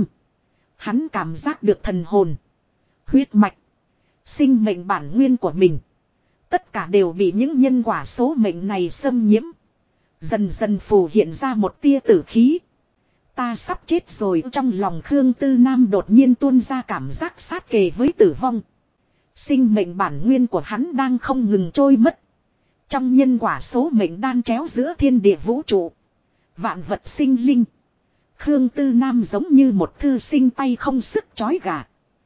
hắn cảm giác được thần hồn, huyết mạch, sinh mệnh bản nguyên của mình. Tất cả đều bị những nhân quả số mệnh này xâm nhiễm. Dần dần phù hiện ra một tia tử khí. Ta sắp chết rồi, trong lòng Khương Tư Nam đột nhiên tuôn ra cảm giác sát kề với tử vong. Sinh mệnh bản nguyên của hắn đang không ngừng trôi mất. Trong nhân quả số mệnh đan chéo giữa thiên địa vũ trụ. Vạn vật sinh linh. Khương Tư Nam giống như một thư sinh tay không sức chói gà.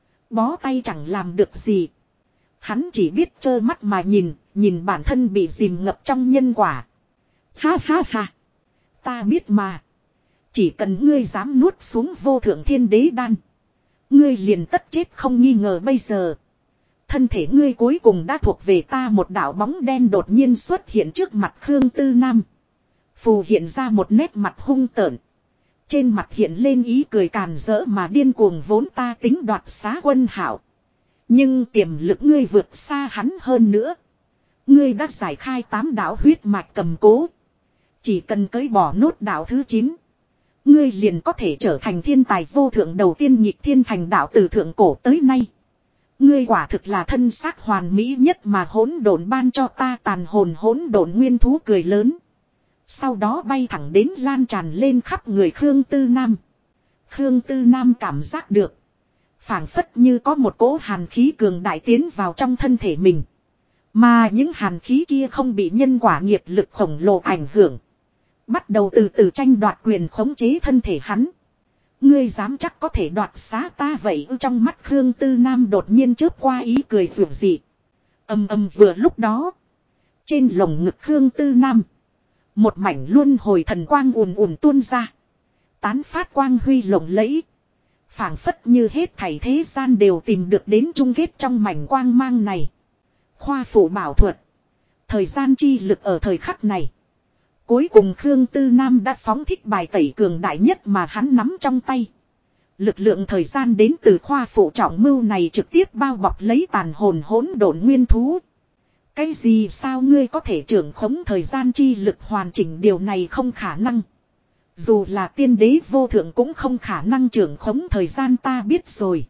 Bó tay chẳng làm được gì. Hắn chỉ biết trơ mắt mà nhìn bản thân bị dìm ngập trong nhân quả. Ha ha ha. Ta biết mà. Chỉ cần ngươi dám nuốt xuống vô thượng thiên đế đan. Ngươi liền tất chết không nghi ngờ bây giờ. Thân thể ngươi cuối cùng đã thuộc về ta. Một đạo bóng đen đột nhiên xuất hiện trước mặt Khương Tư Nam. Phù hiện ra một nét mặt hung tợn. Trên mặt hiện lên ý cười càn rỡ mà điên cuồng vốn ta tính đoạt xá Quân Hạo. Nhưng tiềm lực ngươi vượt xa hắn hơn nữa. Ngươi đã giải khai 8 đạo huyết mạch cầm cố. Chỉ cần cởi bỏ nốt đạo thứ 9. Ngươi liền có thể trở thành thiên tài vô thượng đầu tiên nhịp thiên thành đạo từ thượng cổ tới nay. Ngươi quả thực là thân xác hoàn mỹ nhất mà hỗn độn ban cho ta. Tàn hồn hỗn độn nguyên thú cười lớn. Sau đó bay thẳng đến lan tràn lên khắp người Khương Tư Nam. Khương Tư Nam cảm giác được. Phảng phất như có một cỗ hàn khí cường đại tiến vào trong thân thể mình. Mà những hàn khí kia không bị nhân quả nghiệp lực khổng lồ ảnh hưởng. Bắt đầu từ từ tranh đoạt quyền khống chế thân thể hắn. Ngươi dám chắc có thể đoạt xá ta vậy ư? Trong mắt Khương Tư Nam đột nhiên chớp qua ý cười dịu dị. Ầm ầm vừa lúc đó. Trên lồng ngực Khương Tư Nam. Một mảnh luân hồi thần quang ùn ùn tuôn ra. Tán phát quang huy lộng lẫy. Phảng phất như hết thảy thế gian đều tìm được đến chung kết trong mảnh quang mang này. Khoa phủ bảo thuật. Thời gian chi lực ở thời khắc này. Cuối cùng Khương Tư Nam đã phóng thích bài tẩy cường đại nhất mà hắn nắm trong tay. Lực lượng thời gian đến từ khoa phụ trọng mưu này trực tiếp bao bọc lấy tàn hồn hỗn độn nguyên thú. Cái gì sao ngươi có thể trưởng khống thời gian chi lực hoàn chỉnh, điều này không khả năng. Dù là tiên đế vô thượng cũng không khả năng trưởng khống thời gian, ta biết rồi.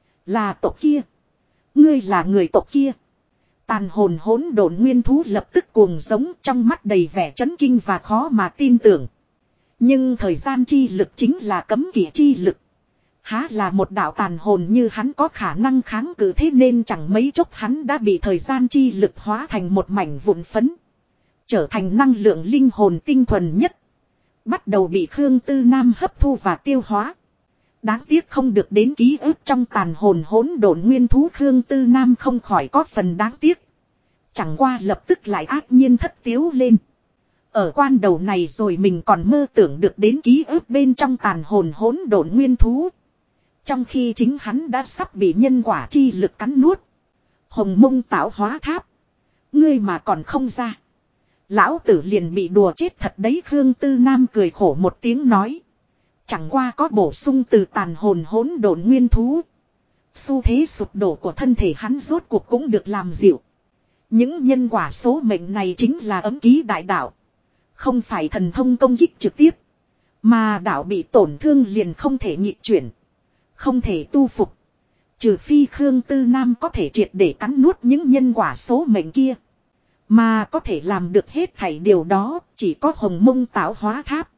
Là tộc kia. Ngươi là người tộc kia. Tàn hồn hỗn độn nguyên thú lập tức cuồng giống, trong mắt đầy vẻ chấn kinh và khó mà tin tưởng. Nhưng thời gian chi lực chính là cấm kỵ chi lực. Há là một đạo tàn hồn như hắn có khả năng kháng cự, thế nên chẳng mấy chốc hắn đã bị thời gian chi lực hóa thành một mảnh vụn phấn. Trở thành năng lượng linh hồn tinh thuần nhất. Bắt đầu bị Khương Tư Nam hấp thu và tiêu hóa. Đáng tiếc không được đến ký ức trong tàn hồn hỗn độn nguyên thú Khương Tư Nam không khỏi có phần đáng tiếc. Chẳng qua lập tức lại ác nhiên thất tiếu lên. Ở quan đầu này rồi mình còn mơ tưởng được đến ký ức bên trong tàn hồn hỗn độn nguyên thú. Trong khi chính hắn đã sắp bị nhân quả chi lực cắn nuốt. Hồng Mông tạo hóa tháp. Ngươi mà còn không ra. Lão tử liền bị đùa chết thật đấy. Khương Tư Nam cười khổ một tiếng nói. Chẳng qua có bổ sung từ tàn hồn hỗn độn nguyên thú. Xu thế sụp đổ của thân thể hắn rốt cuộc cũng được làm dịu. Những nhân quả số mệnh này chính là ấm ký đại đạo. Không phải thần thông công kích trực tiếp. Mà đạo bị tổn thương liền không thể nhịp chuyển. Không thể tu phục. Trừ phi Khương Tư Nam có thể triệt để cắn nuốt những nhân quả số mệnh kia. Mà có thể làm được hết thảy điều đó chỉ có Hồng Mông tạo hóa tháp.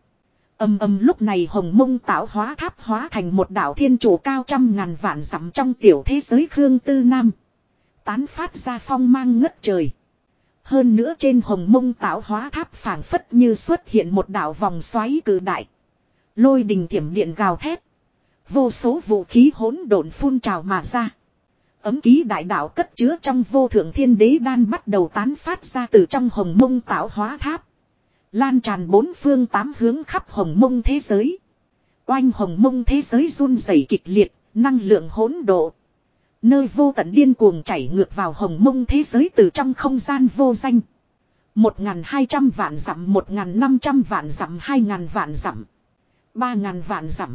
Lúc này Hồng Mông tạo hóa tháp hóa thành một đạo thiên trụ cao 100.000 vạn dặm trong tiểu thế giới Khương Tư Nam. Tán phát ra phong mang ngất trời. Hơn nữa trên Hồng Mông tạo hóa tháp phảng phất như xuất hiện một đạo vòng xoáy cử đại. Lôi đình thiểm điện gào thét. Vô số vũ khí hỗn độn phun trào mà ra. Ấm ký đại đạo cất chứa trong vô thượng thiên đế đan bắt đầu tán phát ra từ trong Hồng Mông tạo hóa tháp. Lan tràn bốn phương tám hướng khắp Hồng Mông thế giới. Oanh Hồng Mông thế giới run rẩy kịch liệt, năng lượng hỗn độ. Nơi vô tận điên cuồng chảy ngược vào Hồng Mông thế giới từ trong không gian vô danh. 1.200 vạn dặm, 1.500 vạn dặm, 2.000 vạn dặm, 3.000 vạn dặm,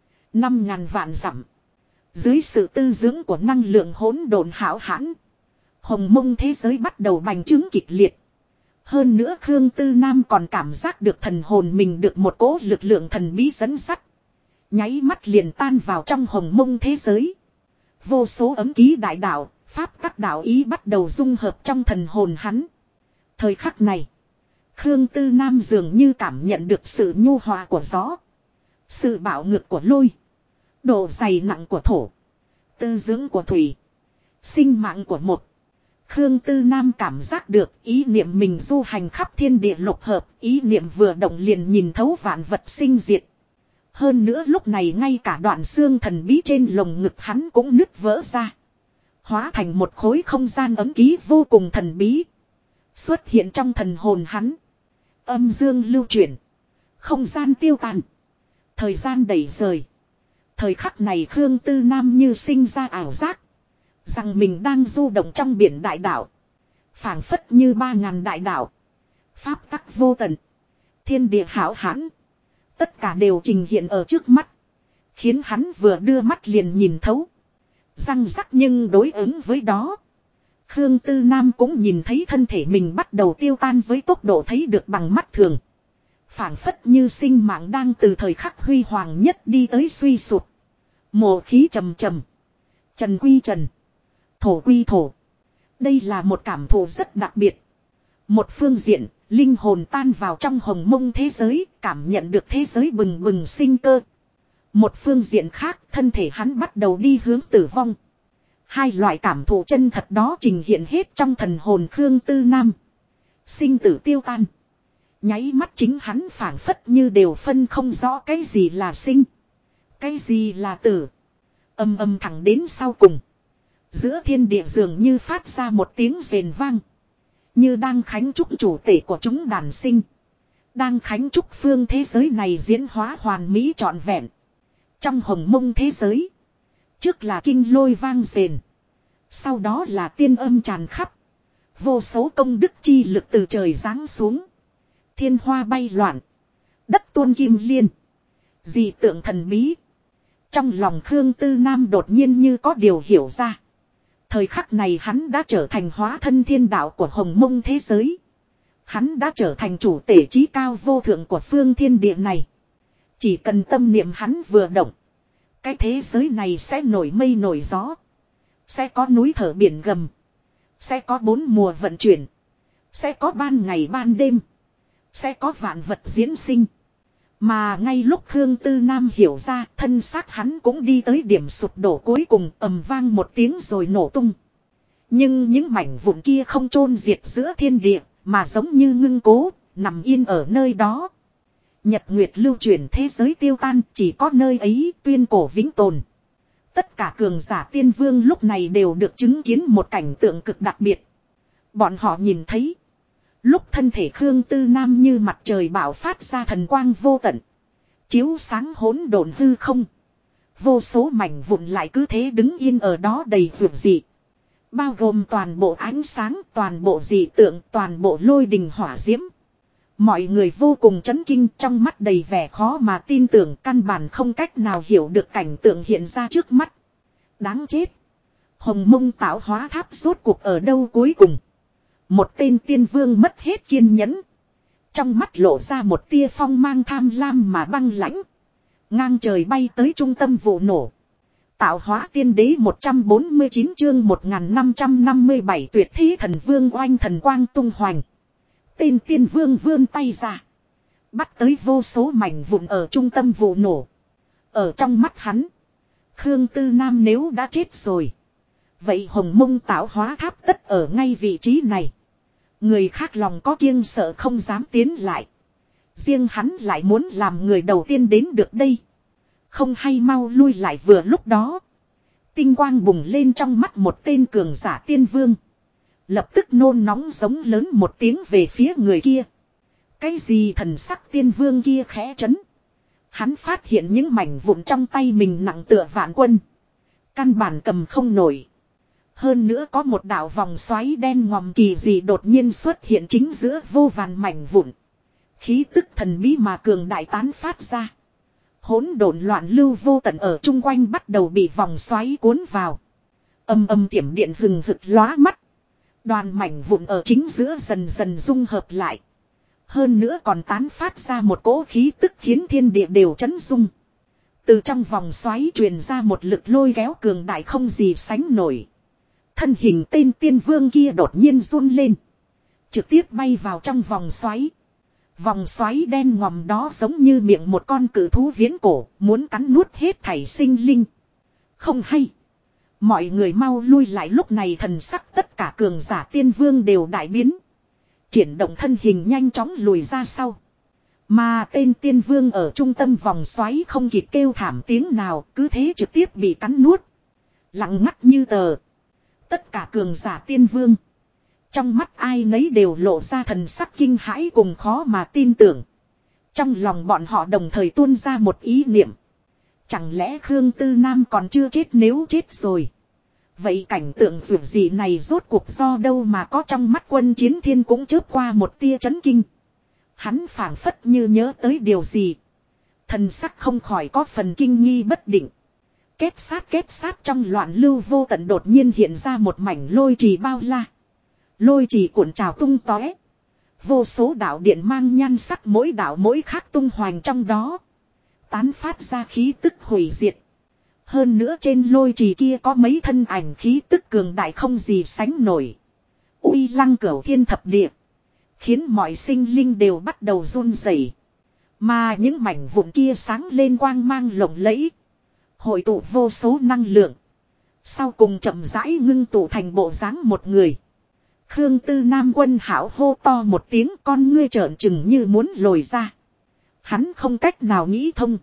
5.000 vạn dặm. Dưới sự tư dưỡng của năng lượng hỗn độn hão hãn, Hồng Mông thế giới bắt đầu bành trướng kịch liệt. Hơn nữa Khương Tư Nam còn cảm giác được thần hồn mình được một cỗ lực lượng thần bí dẫn dắt. Nháy mắt liền tan vào trong Hồng Mông thế giới. Vô số ấm ký đại đạo, pháp các đạo ý bắt đầu dung hợp trong thần hồn hắn. Thời khắc này, Khương Tư Nam dường như cảm nhận được sự nhu hòa của gió. Sự bạo ngược của lôi. Độ dày nặng của thổ. Tư dưỡng của thủy. Sinh mạng của một. Khương Tư Nam cảm giác được ý niệm mình du hành khắp thiên địa lục hợp. Ý niệm vừa động liền nhìn thấu vạn vật sinh diệt. Hơn nữa lúc này ngay cả đoạn xương thần bí trên lồng ngực hắn cũng nứt vỡ ra. Hóa thành một khối không gian ấm ký vô cùng thần bí. Xuất hiện trong thần hồn hắn. Âm dương lưu chuyển. Không gian tiêu tàn. Thời gian đẩy rời. Thời khắc này Khương Tư Nam như sinh ra ảo giác. Rằng mình đang du động trong biển đại đạo. Phảng phất như 3.000 đại đạo. Pháp tắc vô tận. Thiên địa hảo hãn. Tất cả đều trình hiện ở trước mắt. Khiến hắn vừa đưa mắt liền nhìn thấu. Răng rắc nhưng đối ứng với đó. Khương Tư Nam cũng nhìn thấy thân thể mình bắt đầu tiêu tan với tốc độ thấy được bằng mắt thường. Phảng phất như sinh mạng đang từ thời khắc huy hoàng nhất đi tới suy sụt. Mộ khí trầm trầm. Trần quy trần. Thổ quy thổ. Đây là một cảm thụ rất đặc biệt. Một phương diện, linh hồn tan vào trong Hồng Mông thế giới, cảm nhận được thế giới bừng bừng sinh cơ. Một phương diện khác, thân thể hắn bắt đầu đi hướng tử vong. Hai loại cảm thụ chân thật đó trình hiện hết trong thần hồn Khương Tư Nam. Sinh tử tiêu tan. Nháy mắt chính hắn phảng phất như đều phân không rõ cái gì là sinh. Cái gì là tử. Âm thẳng đến sau cùng. Giữa thiên địa dường như phát ra một tiếng rền vang. Như đang khánh chúc chủ tể của chúng đàn sinh. Đang khánh chúc phương thế giới này diễn hóa hoàn mỹ trọn vẹn. Trong Hồng Mông thế giới. Trước là kinh lôi vang rền. Sau đó là tiên âm tràn khắp. Vô số công đức chi lực từ trời giáng xuống. Thiên hoa bay loạn. Đất tuôn kim liên. Dị tượng thần bí. Trong lòng Khương Tư Nam đột nhiên như có điều hiểu ra. Thời khắc này hắn đã trở thành hóa thân thiên đạo của Hồng Mông thế giới. Hắn đã trở thành chủ tể trí cao vô thượng của phương thiên địa này. Chỉ cần tâm niệm hắn vừa động. Cái thế giới này sẽ nổi mây nổi gió. Sẽ có núi thở biển gầm. Sẽ có 4 mùa vận chuyển. Sẽ có ban ngày ban đêm. Sẽ có vạn vật diễn sinh. Mà ngay lúc Khương Tư Nam hiểu ra, thân xác hắn cũng đi tới điểm sụp đổ cuối cùng, ầm vang một tiếng rồi nổ tung. Nhưng những mảnh vụn kia không chôn diệt giữa thiên địa, mà giống như ngưng cố, nằm yên ở nơi đó. Nhật nguyệt lưu chuyển thế giới tiêu tan, chỉ có nơi ấy tuyên cổ vĩnh tồn. Tất cả cường giả tiên vương lúc này đều được chứng kiến một cảnh tượng cực đặc biệt. Bọn họ nhìn thấy. Lúc thân thể Khương Tư Nam như mặt trời bạo phát ra thần quang vô tận. Chiếu sáng hỗn độn hư không. Vô số mảnh vụn lại cứ thế đứng yên ở đó đầy vượt dị. Bao gồm toàn bộ ánh sáng, toàn bộ dị tượng, toàn bộ lôi đình hỏa diễm. Mọi người vô cùng chấn kinh, trong mắt đầy vẻ khó mà tin tưởng, căn bản không cách nào hiểu được cảnh tượng hiện ra trước mắt. Đáng chết. Hồng Mông tạo hóa tháp rốt cuộc ở đâu cuối cùng. Một tên tiên vương mất hết kiên nhẫn. Trong mắt lộ ra một tia phong mang tham lam mà băng lãnh. Ngang trời bay tới trung tâm vụ nổ. Tạo hóa tiên đế 149 chương 1557 tuyệt thế thần vương oanh thần quang tung hoành. Tên tiên vương vươn tay ra. Bắt tới vô số mảnh vụn ở trung tâm vụ nổ. Ở trong mắt hắn. Khương Tư Nam nếu đã chết rồi. Vậy Hồng Mông tạo hóa tháp tất ở ngay vị trí này. Người khác lòng có kiêng sợ không dám tiến lại. Riêng hắn lại muốn làm người đầu tiên đến được đây. Không hay mau lui lại vừa lúc đó. Tinh quang bùng lên trong mắt một tên cường giả tiên vương. Lập tức nôn nóng giống lớn một tiếng về phía người kia. Cái gì thần sắc tiên vương kia khẽ chấn. Hắn phát hiện những mảnh vụn trong tay mình nặng tựa vạn quân. Căn bản cầm không nổi. Hơn nữa có một đạo vòng xoáy đen ngòm kỳ dị đột nhiên xuất hiện chính giữa vô vàn mảnh vụn. Khí tức thần bí mà cường đại tán phát ra. Hỗn độn loạn lưu vô tận ở chung quanh bắt đầu bị vòng xoáy cuốn vào. Âm âm tiệm điện hừng hực lóa mắt. Đoàn mảnh vụn ở chính giữa dần dần dung hợp lại. Hơn nữa còn tán phát ra một cỗ khí tức khiến thiên địa đều chấn rung. Từ trong vòng xoáy truyền ra một lực lôi kéo cường đại không gì sánh nổi. Thân hình tên tiên vương kia đột nhiên run lên. Trực tiếp bay vào trong vòng xoáy. Vòng xoáy đen ngòm đó giống như miệng một con cự thú viễn cổ, muốn cắn nuốt hết thảy sinh linh. Không hay. Mọi người mau lui lại, lúc này thần sắc tất cả cường giả tiên vương đều đại biến. Triển động thân hình nhanh chóng lùi ra sau. Mà tên tiên vương ở trung tâm vòng xoáy không kịp kêu thảm tiếng nào, cứ thế trực tiếp bị cắn nuốt. Lặng ngắt như tờ. Tất cả cường giả tiên vương. Trong mắt ai nấy đều lộ ra thần sắc kinh hãi cùng khó mà tin tưởng. Trong lòng bọn họ đồng thời tuôn ra một ý niệm. Chẳng lẽ Khương Tư Nam còn chưa chết, nếu chết rồi. Vậy cảnh tượng vượt gì này rốt cuộc do đâu mà có, trong mắt Quân Chiến Thiên cũng chớp qua một tia chấn kinh. Hắn phảng phất như nhớ tới điều gì. Thần sắc không khỏi có phần kinh nghi bất định. Kết sát trong loạn lưu vô tận đột nhiên hiện ra một mảnh lôi trì bao la. Lôi trì cuộn trào tung tóe. Vô số đạo điện mang nhan sắc mỗi đạo mỗi khác tung hoành trong đó. Tán phát ra khí tức hủy diệt. Hơn nữa trên lôi trì kia có mấy thân ảnh khí tức cường đại không gì sánh nổi. Uy lăng cửu thiên thập địa. Khiến mọi sinh linh đều bắt đầu run rẩy. Mà những mảnh vụn kia sáng lên quang mang lộng lẫy. Hội tụ vô số năng lượng. Sau cùng chậm rãi ngưng tụ thành bộ dáng một người. Khương Tư Nam Quân Hảo hô to một tiếng, con ngươi trợn trừng như muốn lồi ra. Hắn không cách nào nghĩ thông.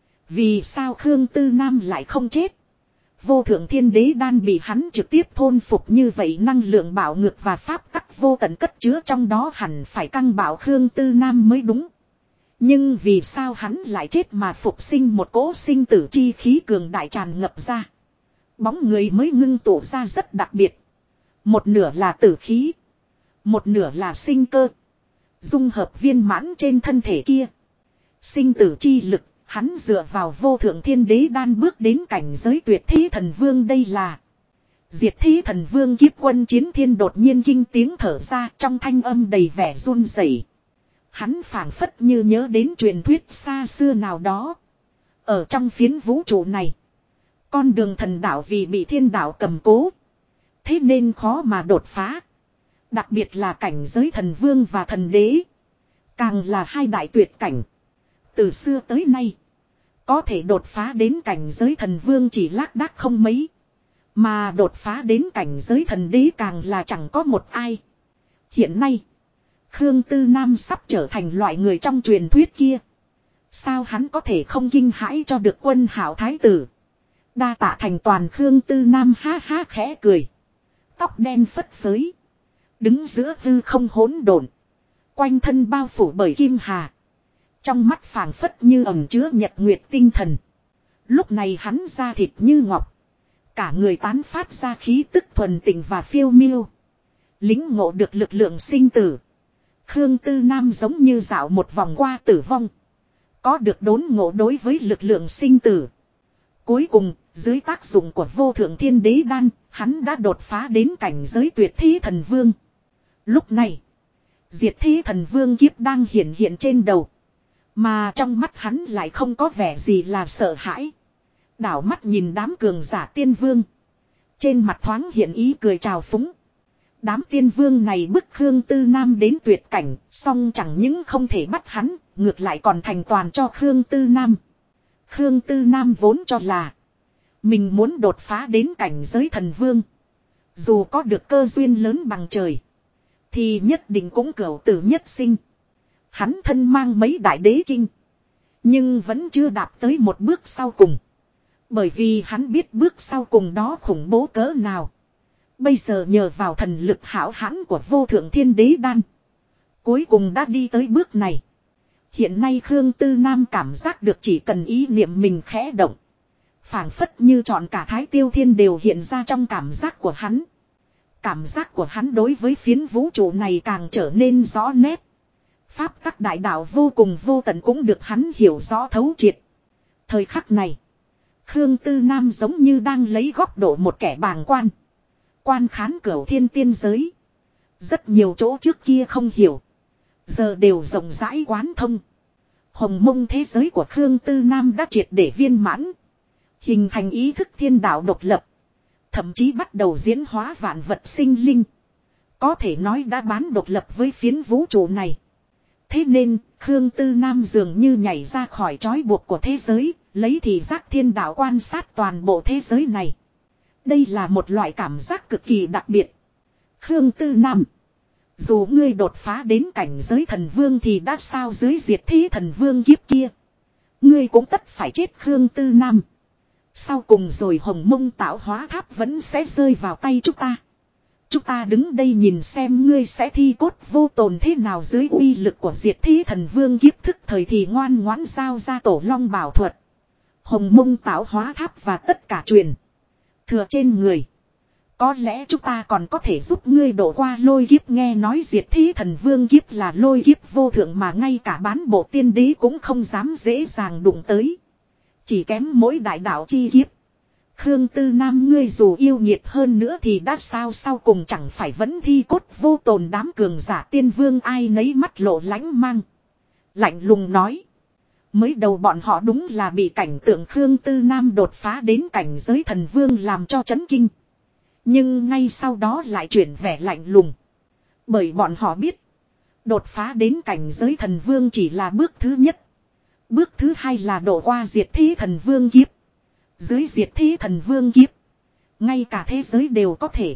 Vì sao Khương Tư Nam lại không chết? Vô thượng thiên đế đan bị hắn trực tiếp thôn phục, như vậy năng lượng bạo ngược và pháp tắc vô tận cất chứa trong đó hẳn phải căng bạo Khương Tư Nam mới đúng. Nhưng vì sao hắn lại chết mà phục sinh, một cỗ sinh tử chi khí cường đại tràn ngập ra. Bóng người mới ngưng tụ ra rất đặc biệt. Một nửa là tử khí. Một nửa là sinh cơ. Dung hợp viên mãn trên thân thể kia. Sinh tử chi lực, hắn dựa vào vô thượng thiên đế đan bước đến cảnh giới tuyệt thế thần vương, đây là diệt thế thần vương kiếp. Quân Chiến Thiên đột nhiên kinh tiếng thở ra, trong thanh âm đầy vẻ run rẩy. Hắn phảng phất như nhớ đến truyền thuyết xa xưa nào đó. Ở trong phiến vũ trụ này, con đường thần đạo vì bị thiên đạo cầm cố, thế nên khó mà đột phá. Đặc biệt là cảnh giới thần vương và thần đế, càng là hai đại tuyệt cảnh. Từ xưa tới nay, có thể đột phá đến cảnh giới thần vương chỉ lác đác không mấy. Mà đột phá đến cảnh giới thần đế càng là chẳng có một ai. Hiện nay, Khương Tư Nam sắp trở thành loại người trong truyền thuyết kia. Sao hắn có thể không kinh hãi cho được Quân Hạo thái tử. Đa tạ thành toàn. Khương Tư Nam ha ha khẽ cười. Tóc đen phất phới. Đứng giữa hư không hỗn độn. Quanh thân bao phủ bởi kim hà. Trong mắt phảng phất như ẩn chứa nhật nguyệt tinh thần. Lúc này hắn da thịt như ngọc. Cả người tán phát ra khí tức thuần tịnh và phiêu miêu. Lính ngộ được lực lượng sinh tử. Khương Tư Nam giống như dạo một vòng qua tử vong. Có được đốn ngộ đối với lực lượng sinh tử. Cuối cùng, dưới tác dụng của vô thượng thiên đế đan, hắn đã đột phá đến cảnh giới tuyệt thế thần vương. Lúc này, diệt thế thần vương kiếp đang hiện hiện trên đầu. Mà trong mắt hắn lại không có vẻ gì là sợ hãi. Đảo mắt nhìn đám cường giả tiên vương. Trên mặt thoáng hiện ý cười trào phúng. Đám tiên vương này bức Khương Tư Nam đến tuyệt cảnh, song chẳng những không thể bắt hắn, ngược lại còn thành toàn cho Khương Tư Nam. Khương Tư Nam vốn cho là mình muốn đột phá đến cảnh giới thần vương. Dù có được cơ duyên lớn bằng trời, thì nhất định cũng cửu tử nhất sinh. Hắn thân mang mấy đại đế kinh, nhưng vẫn chưa đạp tới một bước sau cùng. Bởi vì hắn biết bước sau cùng đó khủng bố cỡ nào. Bây giờ nhờ vào thần lực hão hãn của vô thượng thiên đế đan, cuối cùng đã đi tới bước này. Hiện nay Khương Tư Nam cảm giác được chỉ cần ý niệm mình khẽ động, phảng phất như trọn cả Thái Tiêu Thiên đều hiện ra trong cảm giác của hắn. Cảm giác của hắn đối với phiến vũ trụ này càng trở nên rõ nét. Pháp tắc đại đạo vô cùng vô tận cũng được hắn hiểu rõ thấu triệt. Thời khắc này, Khương Tư Nam giống như đang lấy góc độ một kẻ bàng quan. Quan khán cửu thiên tiên giới. Rất nhiều chỗ trước kia không hiểu, giờ đều rộng rãi quán thông. Hồng mông thế giới của Khương Tư Nam đã triệt để viên mãn. Hình thành ý thức thiên đạo độc lập. Thậm chí bắt đầu diễn hóa vạn vật sinh linh. Có thể nói đã bán độc lập với phiến vũ trụ này. Thế nên, Khương Tư Nam dường như nhảy ra khỏi trói buộc của thế giới, lấy thị giác thiên đạo quan sát toàn bộ thế giới này. Đây là một loại cảm giác cực kỳ đặc biệt. Khương Tư Nam, dù ngươi đột phá đến cảnh giới thần vương thì đã sao dưới diệt thế thần vương kiếp kia. Ngươi cũng tất phải chết. Khương Tư Nam. Sau cùng rồi hồng mông tạo hóa tháp vẫn sẽ rơi vào tay chúng ta. Chúng ta đứng đây nhìn xem ngươi sẽ thi cốt vô tồn thế nào dưới uy lực của diệt thế thần vương kiếp. Thức thời thì ngoan ngoãn giao ra tổ long bảo thuật, hồng mông tạo hóa tháp và tất cả truyền thừa trên người. Có lẽ chúng ta còn có thể giúp ngươi độ qua lôi kiếp. Nghe nói diệt thế thần vương kiếp là lôi kiếp vô thượng mà ngay cả bán bộ tiên đế cũng không dám dễ dàng đụng tới. Chỉ kém mỗi đại đạo chi kiếp. Khương Tư Nam, ngươi dù yêu nghiệt hơn nữa thì đã sao, sau cùng chẳng phải vẫn thi cốt vô tồn. Đám cường giả tiên vương ai nấy mắt lộ lãnh mang, lạnh lùng nói. Mới đầu bọn họ đúng là bị cảnh tượng Khương Tư Nam đột phá đến cảnh giới thần vương làm cho chấn kinh. Nhưng ngay sau đó lại chuyển vẻ lạnh lùng. Bởi bọn họ biết, đột phá đến cảnh giới thần vương chỉ là bước thứ nhất. Bước thứ hai là độ qua diệt thế thần vương kiếp. Dưới diệt thế thần vương kiếp, ngay cả thế giới đều có thể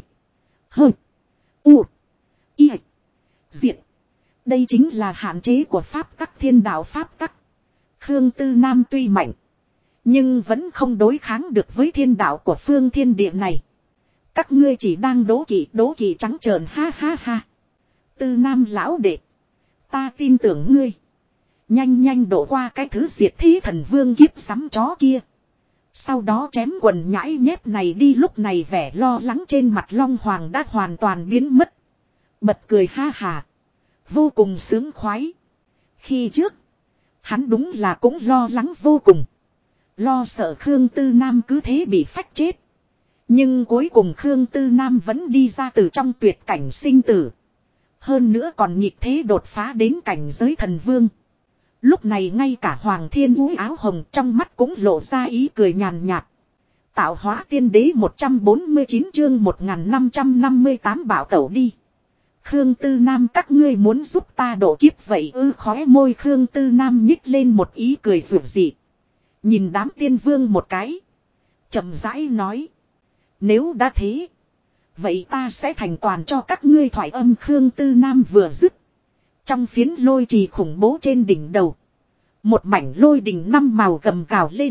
diệt. Đây chính là hạn chế của pháp tắc thiên đạo pháp tắc. Khương Tư Nam tuy mạnh, nhưng vẫn không đối kháng được với thiên đạo của phương thiên địa này. Các ngươi chỉ đang đố kỵ trắng trợn, ha ha ha. Tư Nam lão đệ, ta tin tưởng ngươi. Nhanh độ qua cái thứ diệt thế thần vương kiếp sắm chó kia. Sau đó chém quần nhãi nhép này đi. Lúc này vẻ lo lắng trên mặt Long Hoàng đã hoàn toàn biến mất. Bật cười ha hà, vô cùng sướng khoái. Khi trước, hắn đúng là cũng lo lắng vô cùng. Lo sợ Khương Tư Nam cứ thế bị phách chết. Nhưng cuối cùng Khương Tư Nam vẫn đi ra từ trong tuyệt cảnh sinh tử. Hơn nữa còn nhịp thế đột phá đến cảnh giới thần vương. Lúc này ngay cả Hoàng Thiên Úy áo hồng trong mắt cũng lộ ra ý cười nhàn nhạt. Tạo hóa tiên đế 149 chương 1558 bảo tẩu đi. Khương Tư Nam, các ngươi muốn giúp ta độ kiếp vậy ư? Khóe môi Khương Tư Nam nhích lên một ý cười rủi dị. Nhìn đám tiên vương một cái, chậm rãi nói. Nếu đã thế, vậy ta sẽ thành toàn cho các ngươi. Thoại âm Khương Tư Nam vừa dứt, trong phiến lôi trì khủng bố trên đỉnh đầu, Một mảnh lôi đình năm màu gầm gào lên.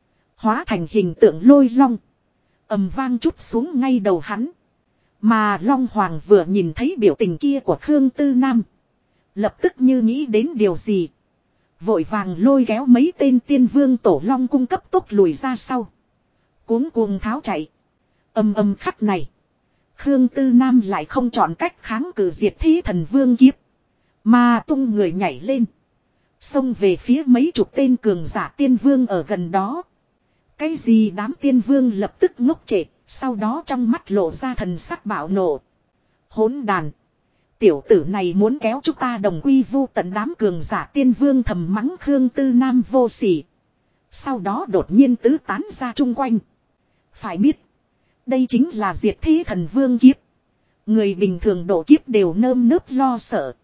Hóa thành hình tượng lôi long. Ầm vang chút xuống ngay đầu hắn. Mà Long Hoàng vừa nhìn thấy biểu tình kia của Khương Tư Nam. Lập tức như nghĩ đến điều gì. Vội vàng lôi kéo mấy tên tiên vương tổ long cung cấp tốc lùi ra sau. Cuống cuồng tháo chạy. Âm âm khắc này. Khương Tư Nam lại không chọn cách kháng cự diệt thế thần vương kiếp. Mà tung người nhảy lên. Xông về phía mấy chục tên cường giả tiên vương ở gần đó. Cái gì đám tiên vương lập tức ngốc trệ. Sau đó trong mắt lộ ra thần sắc bạo nộ. Hỗn đàn. Tiểu tử này muốn kéo chúng ta đồng quy vu tận đám cường giả tiên vương thầm mắng Khương Tư Nam vô sỉ. Sau đó đột nhiên tứ tán ra chung quanh. Phải biết. Đây chính là diệt thế thần vương kiếp. Người bình thường độ kiếp đều nơm nớp lo sợ.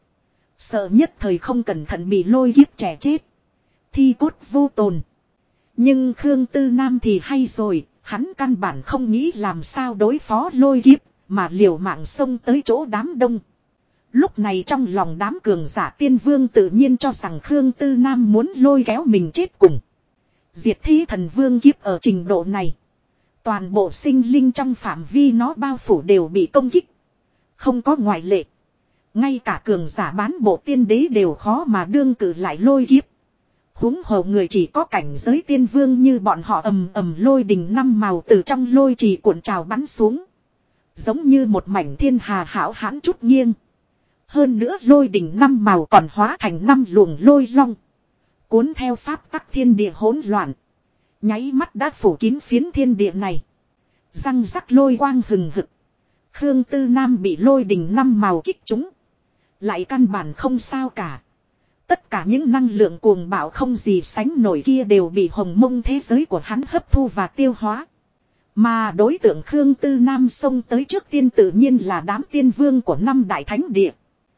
Sợ nhất thời không cẩn thận bị lôi kiếp trẻ chết. Thi cốt vô tồn. Nhưng Khương Tư Nam thì hay rồi. Hắn căn bản không nghĩ làm sao đối phó lôi kiếp. Mà liều mạng xông tới chỗ đám đông. Lúc này trong lòng đám cường giả tiên vương tự nhiên cho rằng Khương Tư Nam muốn lôi kéo mình chết cùng. Diệt thế thần vương kiếp ở trình độ này. Toàn bộ sinh linh trong phạm vi nó bao phủ đều bị công kích. Không có ngoại lệ. Ngay cả cường giả bán bộ tiên đế đều khó mà đương cử lại lôi kiếp. Huống hồ người chỉ có cảnh giới tiên vương như bọn họ ầm ầm lôi đình năm màu từ trong lôi trì cuộn trào bắn xuống. Giống như một mảnh thiên hà hảo hãn chút nghiêng. Hơn nữa lôi đỉnh năm màu còn hóa thành năm luồng lôi long. Cuốn theo pháp tắc thiên địa hỗn loạn. Nháy mắt đã phủ kín phiến thiên địa này. Răng rắc lôi quang hừng hực. Khương Tư Nam bị lôi đỉnh năm màu kích trúng. Lại căn bản không sao cả. Tất cả những năng lượng cuồng bạo không gì sánh nổi kia đều bị hồng mông thế giới của hắn hấp thu và tiêu hóa. Mà đối tượng Khương Tư Nam xông tới trước tiên tự nhiên là đám tiên vương của năm đại thánh địa.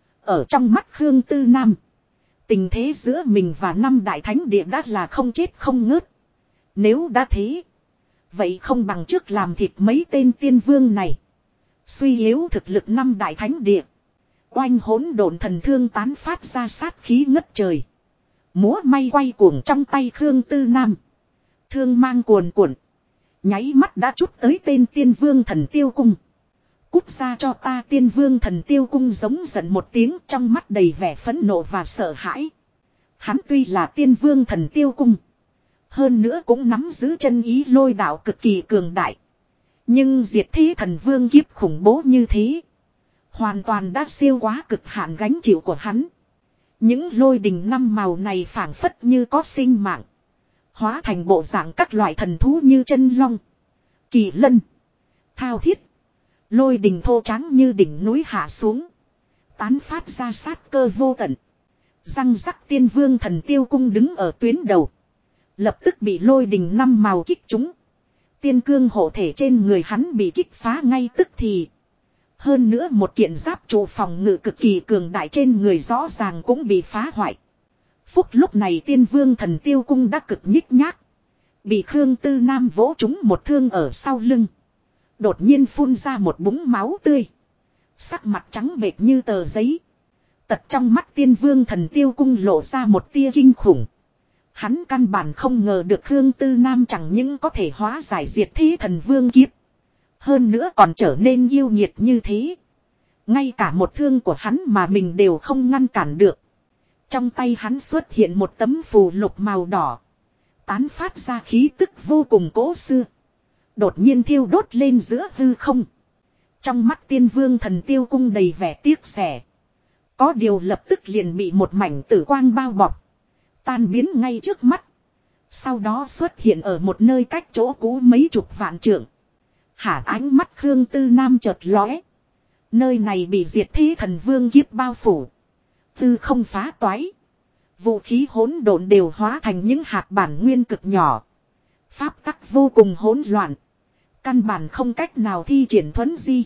Ở trong mắt Khương Tư Nam. Tình thế giữa mình và năm đại thánh địa đã là không chết không ngớt. Nếu đã thế. Vậy không bằng trước làm thịt mấy tên tiên vương này. Suy yếu thực lực năm đại thánh địa. Oanh hỗn độn thần thương tán phát ra sát khí ngất trời. Múa may quay cuồng trong tay Khương Tư Nam. Thương mang cuồn cuộn. Nháy mắt đã chút tới tên tiên vương thần tiêu cung. Cút ra cho ta, tiên vương thần tiêu cung giống giận một tiếng, trong mắt đầy vẻ phẫn nộ và sợ hãi. Hắn tuy là tiên vương thần tiêu cung. Hơn nữa cũng nắm giữ chân ý lôi đạo cực kỳ cường đại. Nhưng diệt thế thần vương kiếp khủng bố như thế. Hoàn toàn đã siêu quá cực hạn gánh chịu của hắn. Những lôi đình năm màu này phảng phất như có sinh mạng. Hóa thành bộ dạng các loại thần thú như chân long, kỳ lân, thao thiết. Lôi đình thô trắng như đỉnh núi hạ xuống. Tán phát ra sát cơ vô tận. Răng rắc tiên vương thần tiêu cung đứng ở tuyến đầu. Lập tức bị lôi đình năm màu kích trúng. Tiên cương hộ thể trên người hắn bị kích phá ngay tức thì. Hơn nữa một kiện giáp trụ phòng ngự cực kỳ cường đại trên người rõ ràng cũng bị phá hoại. Phúc lúc này tiên vương thần tiêu cung đã cực nhích nhác. Bị Khương Tư Nam vỗ trúng một thương ở sau lưng. Đột nhiên phun ra một búng máu tươi. Sắc mặt trắng bệch như tờ giấy. Tật trong mắt tiên vương thần tiêu cung lộ ra một tia kinh khủng. Hắn căn bản không ngờ được Khương Tư Nam chẳng những có thể hóa giải diệt thế thần vương kiếp. Hơn nữa còn trở nên yêu nhiệt như thế. Ngay cả một thương của hắn mà mình đều không ngăn cản được. Trong tay hắn xuất hiện một tấm phù lục màu đỏ. Tán phát ra khí tức vô cùng cố xưa. Đột nhiên thiêu đốt lên giữa hư không. Trong mắt tiên vương thần tiêu cung đầy vẻ tiếc rẻ. Có điều lập tức liền bị một mảnh tử quang bao bọc. Tan biến ngay trước mắt. Sau đó xuất hiện ở một nơi cách chỗ cũ mấy chục vạn trượng. Hả, ánh mắt Khương Tư Nam chợt lóe. Nơi này bị diệt thế thần vương kiếp bao phủ. Tư không phá toái. Vũ khí hỗn độn đều hóa thành những hạt bản nguyên cực nhỏ. Pháp tắc vô cùng hỗn loạn. Căn bản không cách nào thi triển thuấn di.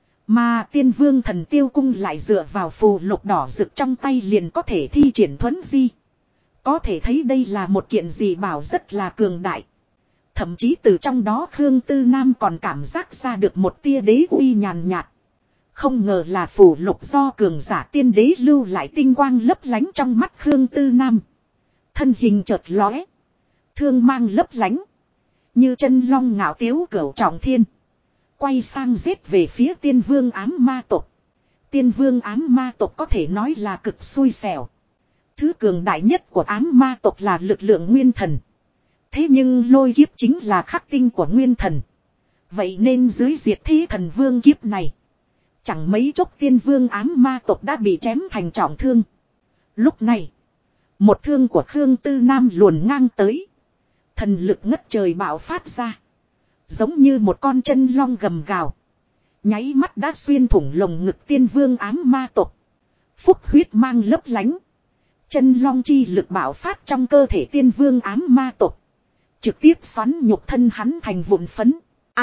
Mà tiên vương thần tiêu cung lại dựa vào phù lục đỏ rực trong tay liền có thể thi triển thuấn di. Có thể thấy đây là một kiện gì bảo rất là cường đại. Thậm chí từ trong đó Khương Tư Nam còn cảm giác ra được một tia đế uy nhàn nhạt. Không ngờ là phù lục do cường giả tiên đế lưu lại tinh quang lấp lánh trong mắt Khương Tư Nam. Thân hình chợt lóe. Thương mang lấp lánh. Như chân long ngạo tiếu cửu trọng thiên. Quay sang giết về phía tiên vương ám ma tộc. Tiên vương ám ma tộc có thể nói là cực xui xẻo. Thứ cường đại nhất của ám ma tộc là lực lượng nguyên thần. Thế nhưng lôi kiếp chính là khắc tinh của nguyên thần. Vậy nên dưới diệt thế thần vương kiếp này. Chẳng mấy chốc tiên vương ám ma tộc đã bị chém thành trọng thương. Lúc này. Một thương của Khương Tư Nam luồn ngang tới. Thần lực ngất trời bạo phát ra. Giống như một con chân long gầm gào. Nháy mắt đã xuyên thủng lồng ngực tiên vương ám ma tộc. Phúc huyết mang lấp lánh. Chân long chi lực bạo phát trong cơ thể tiên vương ám ma tộc. Trực tiếp xoắn nhục thân hắn thành vụn phấn.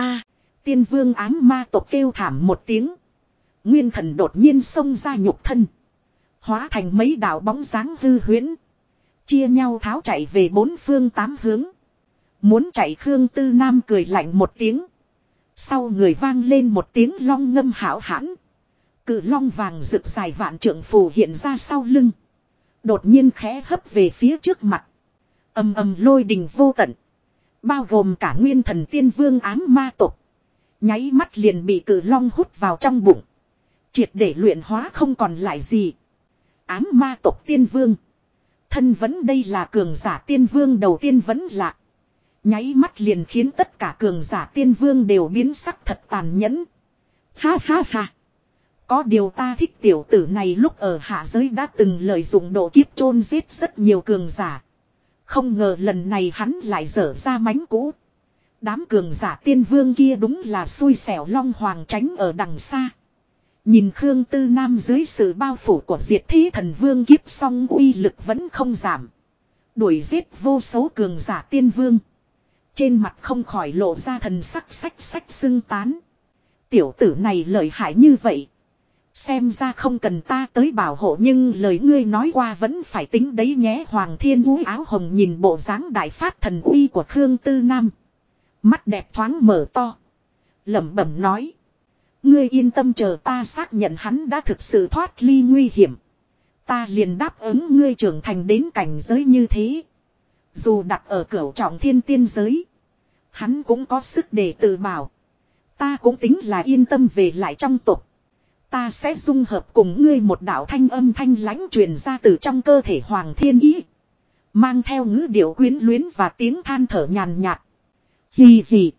Tiên vương ám ma tộc kêu thảm một tiếng. Nguyên thần đột nhiên xông ra nhục thân. Hóa thành mấy đạo bóng dáng hư huyễn. Chia nhau tháo chạy về bốn phương tám hướng. Muốn chạy Khương Tư Nam cười lạnh một tiếng. Sau người vang lên một tiếng long ngâm hảo hãn. Cự long vàng rực dài vạn trượng phù hiện ra sau lưng. Đột nhiên khẽ hấp về phía trước mặt. Ầm ầm lôi đình vô tận. Bao gồm cả nguyên thần tiên vương ám ma tộc. Nháy mắt liền bị cự long hút vào trong bụng. Triệt để luyện hóa không còn lại gì. Ám ma tộc tiên vương. Thân vẫn đây là cường giả tiên vương đầu tiên vẫn lạ. Nháy mắt liền khiến tất cả cường giả tiên vương đều biến sắc thật tàn nhẫn. Ha ha ha. Có điều ta thích tiểu tử này lúc ở hạ giới đã từng lợi dụng độ kiếp chôn giết rất nhiều cường giả. Không ngờ lần này hắn lại dở ra mánh cũ. Đám cường giả tiên vương kia đúng là xui xẻo long hoàng tránh ở đằng xa. Nhìn Khương Tư Nam dưới sự bao phủ của diệt thế thần vương kiếp song uy lực vẫn không giảm. Đuổi giết vô số cường giả tiên vương. Trên mặt không khỏi lộ ra thần sắc sách xưng tán. Tiểu tử này lợi hại như vậy. Xem ra không cần ta tới bảo hộ nhưng lời ngươi nói qua vẫn phải tính đấy nhé. Hoàng Thiên Vũ áo hồng nhìn bộ dáng đại phát thần uy của Khương Tư Nam. Mắt đẹp thoáng mở to. Lẩm bẩm nói. Ngươi yên tâm chờ ta xác nhận hắn đã thực sự thoát ly nguy hiểm. Ta liền đáp ứng ngươi trưởng thành đến cảnh giới như thế. Dù đặt ở cửu trọng thiên tiên giới. Hắn cũng có sức để tự bảo. Ta cũng tính là yên tâm về lại trong tộc. Ta sẽ dung hợp cùng ngươi một đạo thanh âm thanh lãnh truyền ra từ trong cơ thể Hoàng Thiên Ý. Mang theo ngữ điệu quyến luyến và tiếng than thở nhàn nhạt. Hì hì.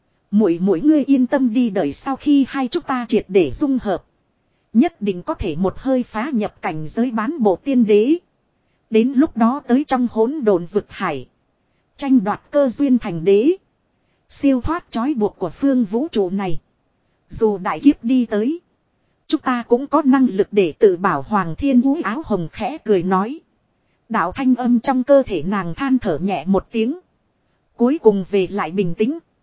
Mỗi ngươi yên tâm đi đợi sau khi hai chúng ta triệt để dung hợp. Nhất định có thể một hơi phá nhập cảnh giới bán bộ tiên đế. Đến lúc đó tới trong hỗn độn vực hải. Tranh đoạt cơ duyên thành đế. Siêu thoát trói buộc của phương vũ trụ này. Dù đại kiếp đi tới. Chúng ta cũng có năng lực để tự bảo. Hoàng Thiên Vũ áo hồng khẽ cười nói. Đạo thanh âm trong cơ thể nàng than thở nhẹ một tiếng. Cuối cùng về lại bình tĩnh.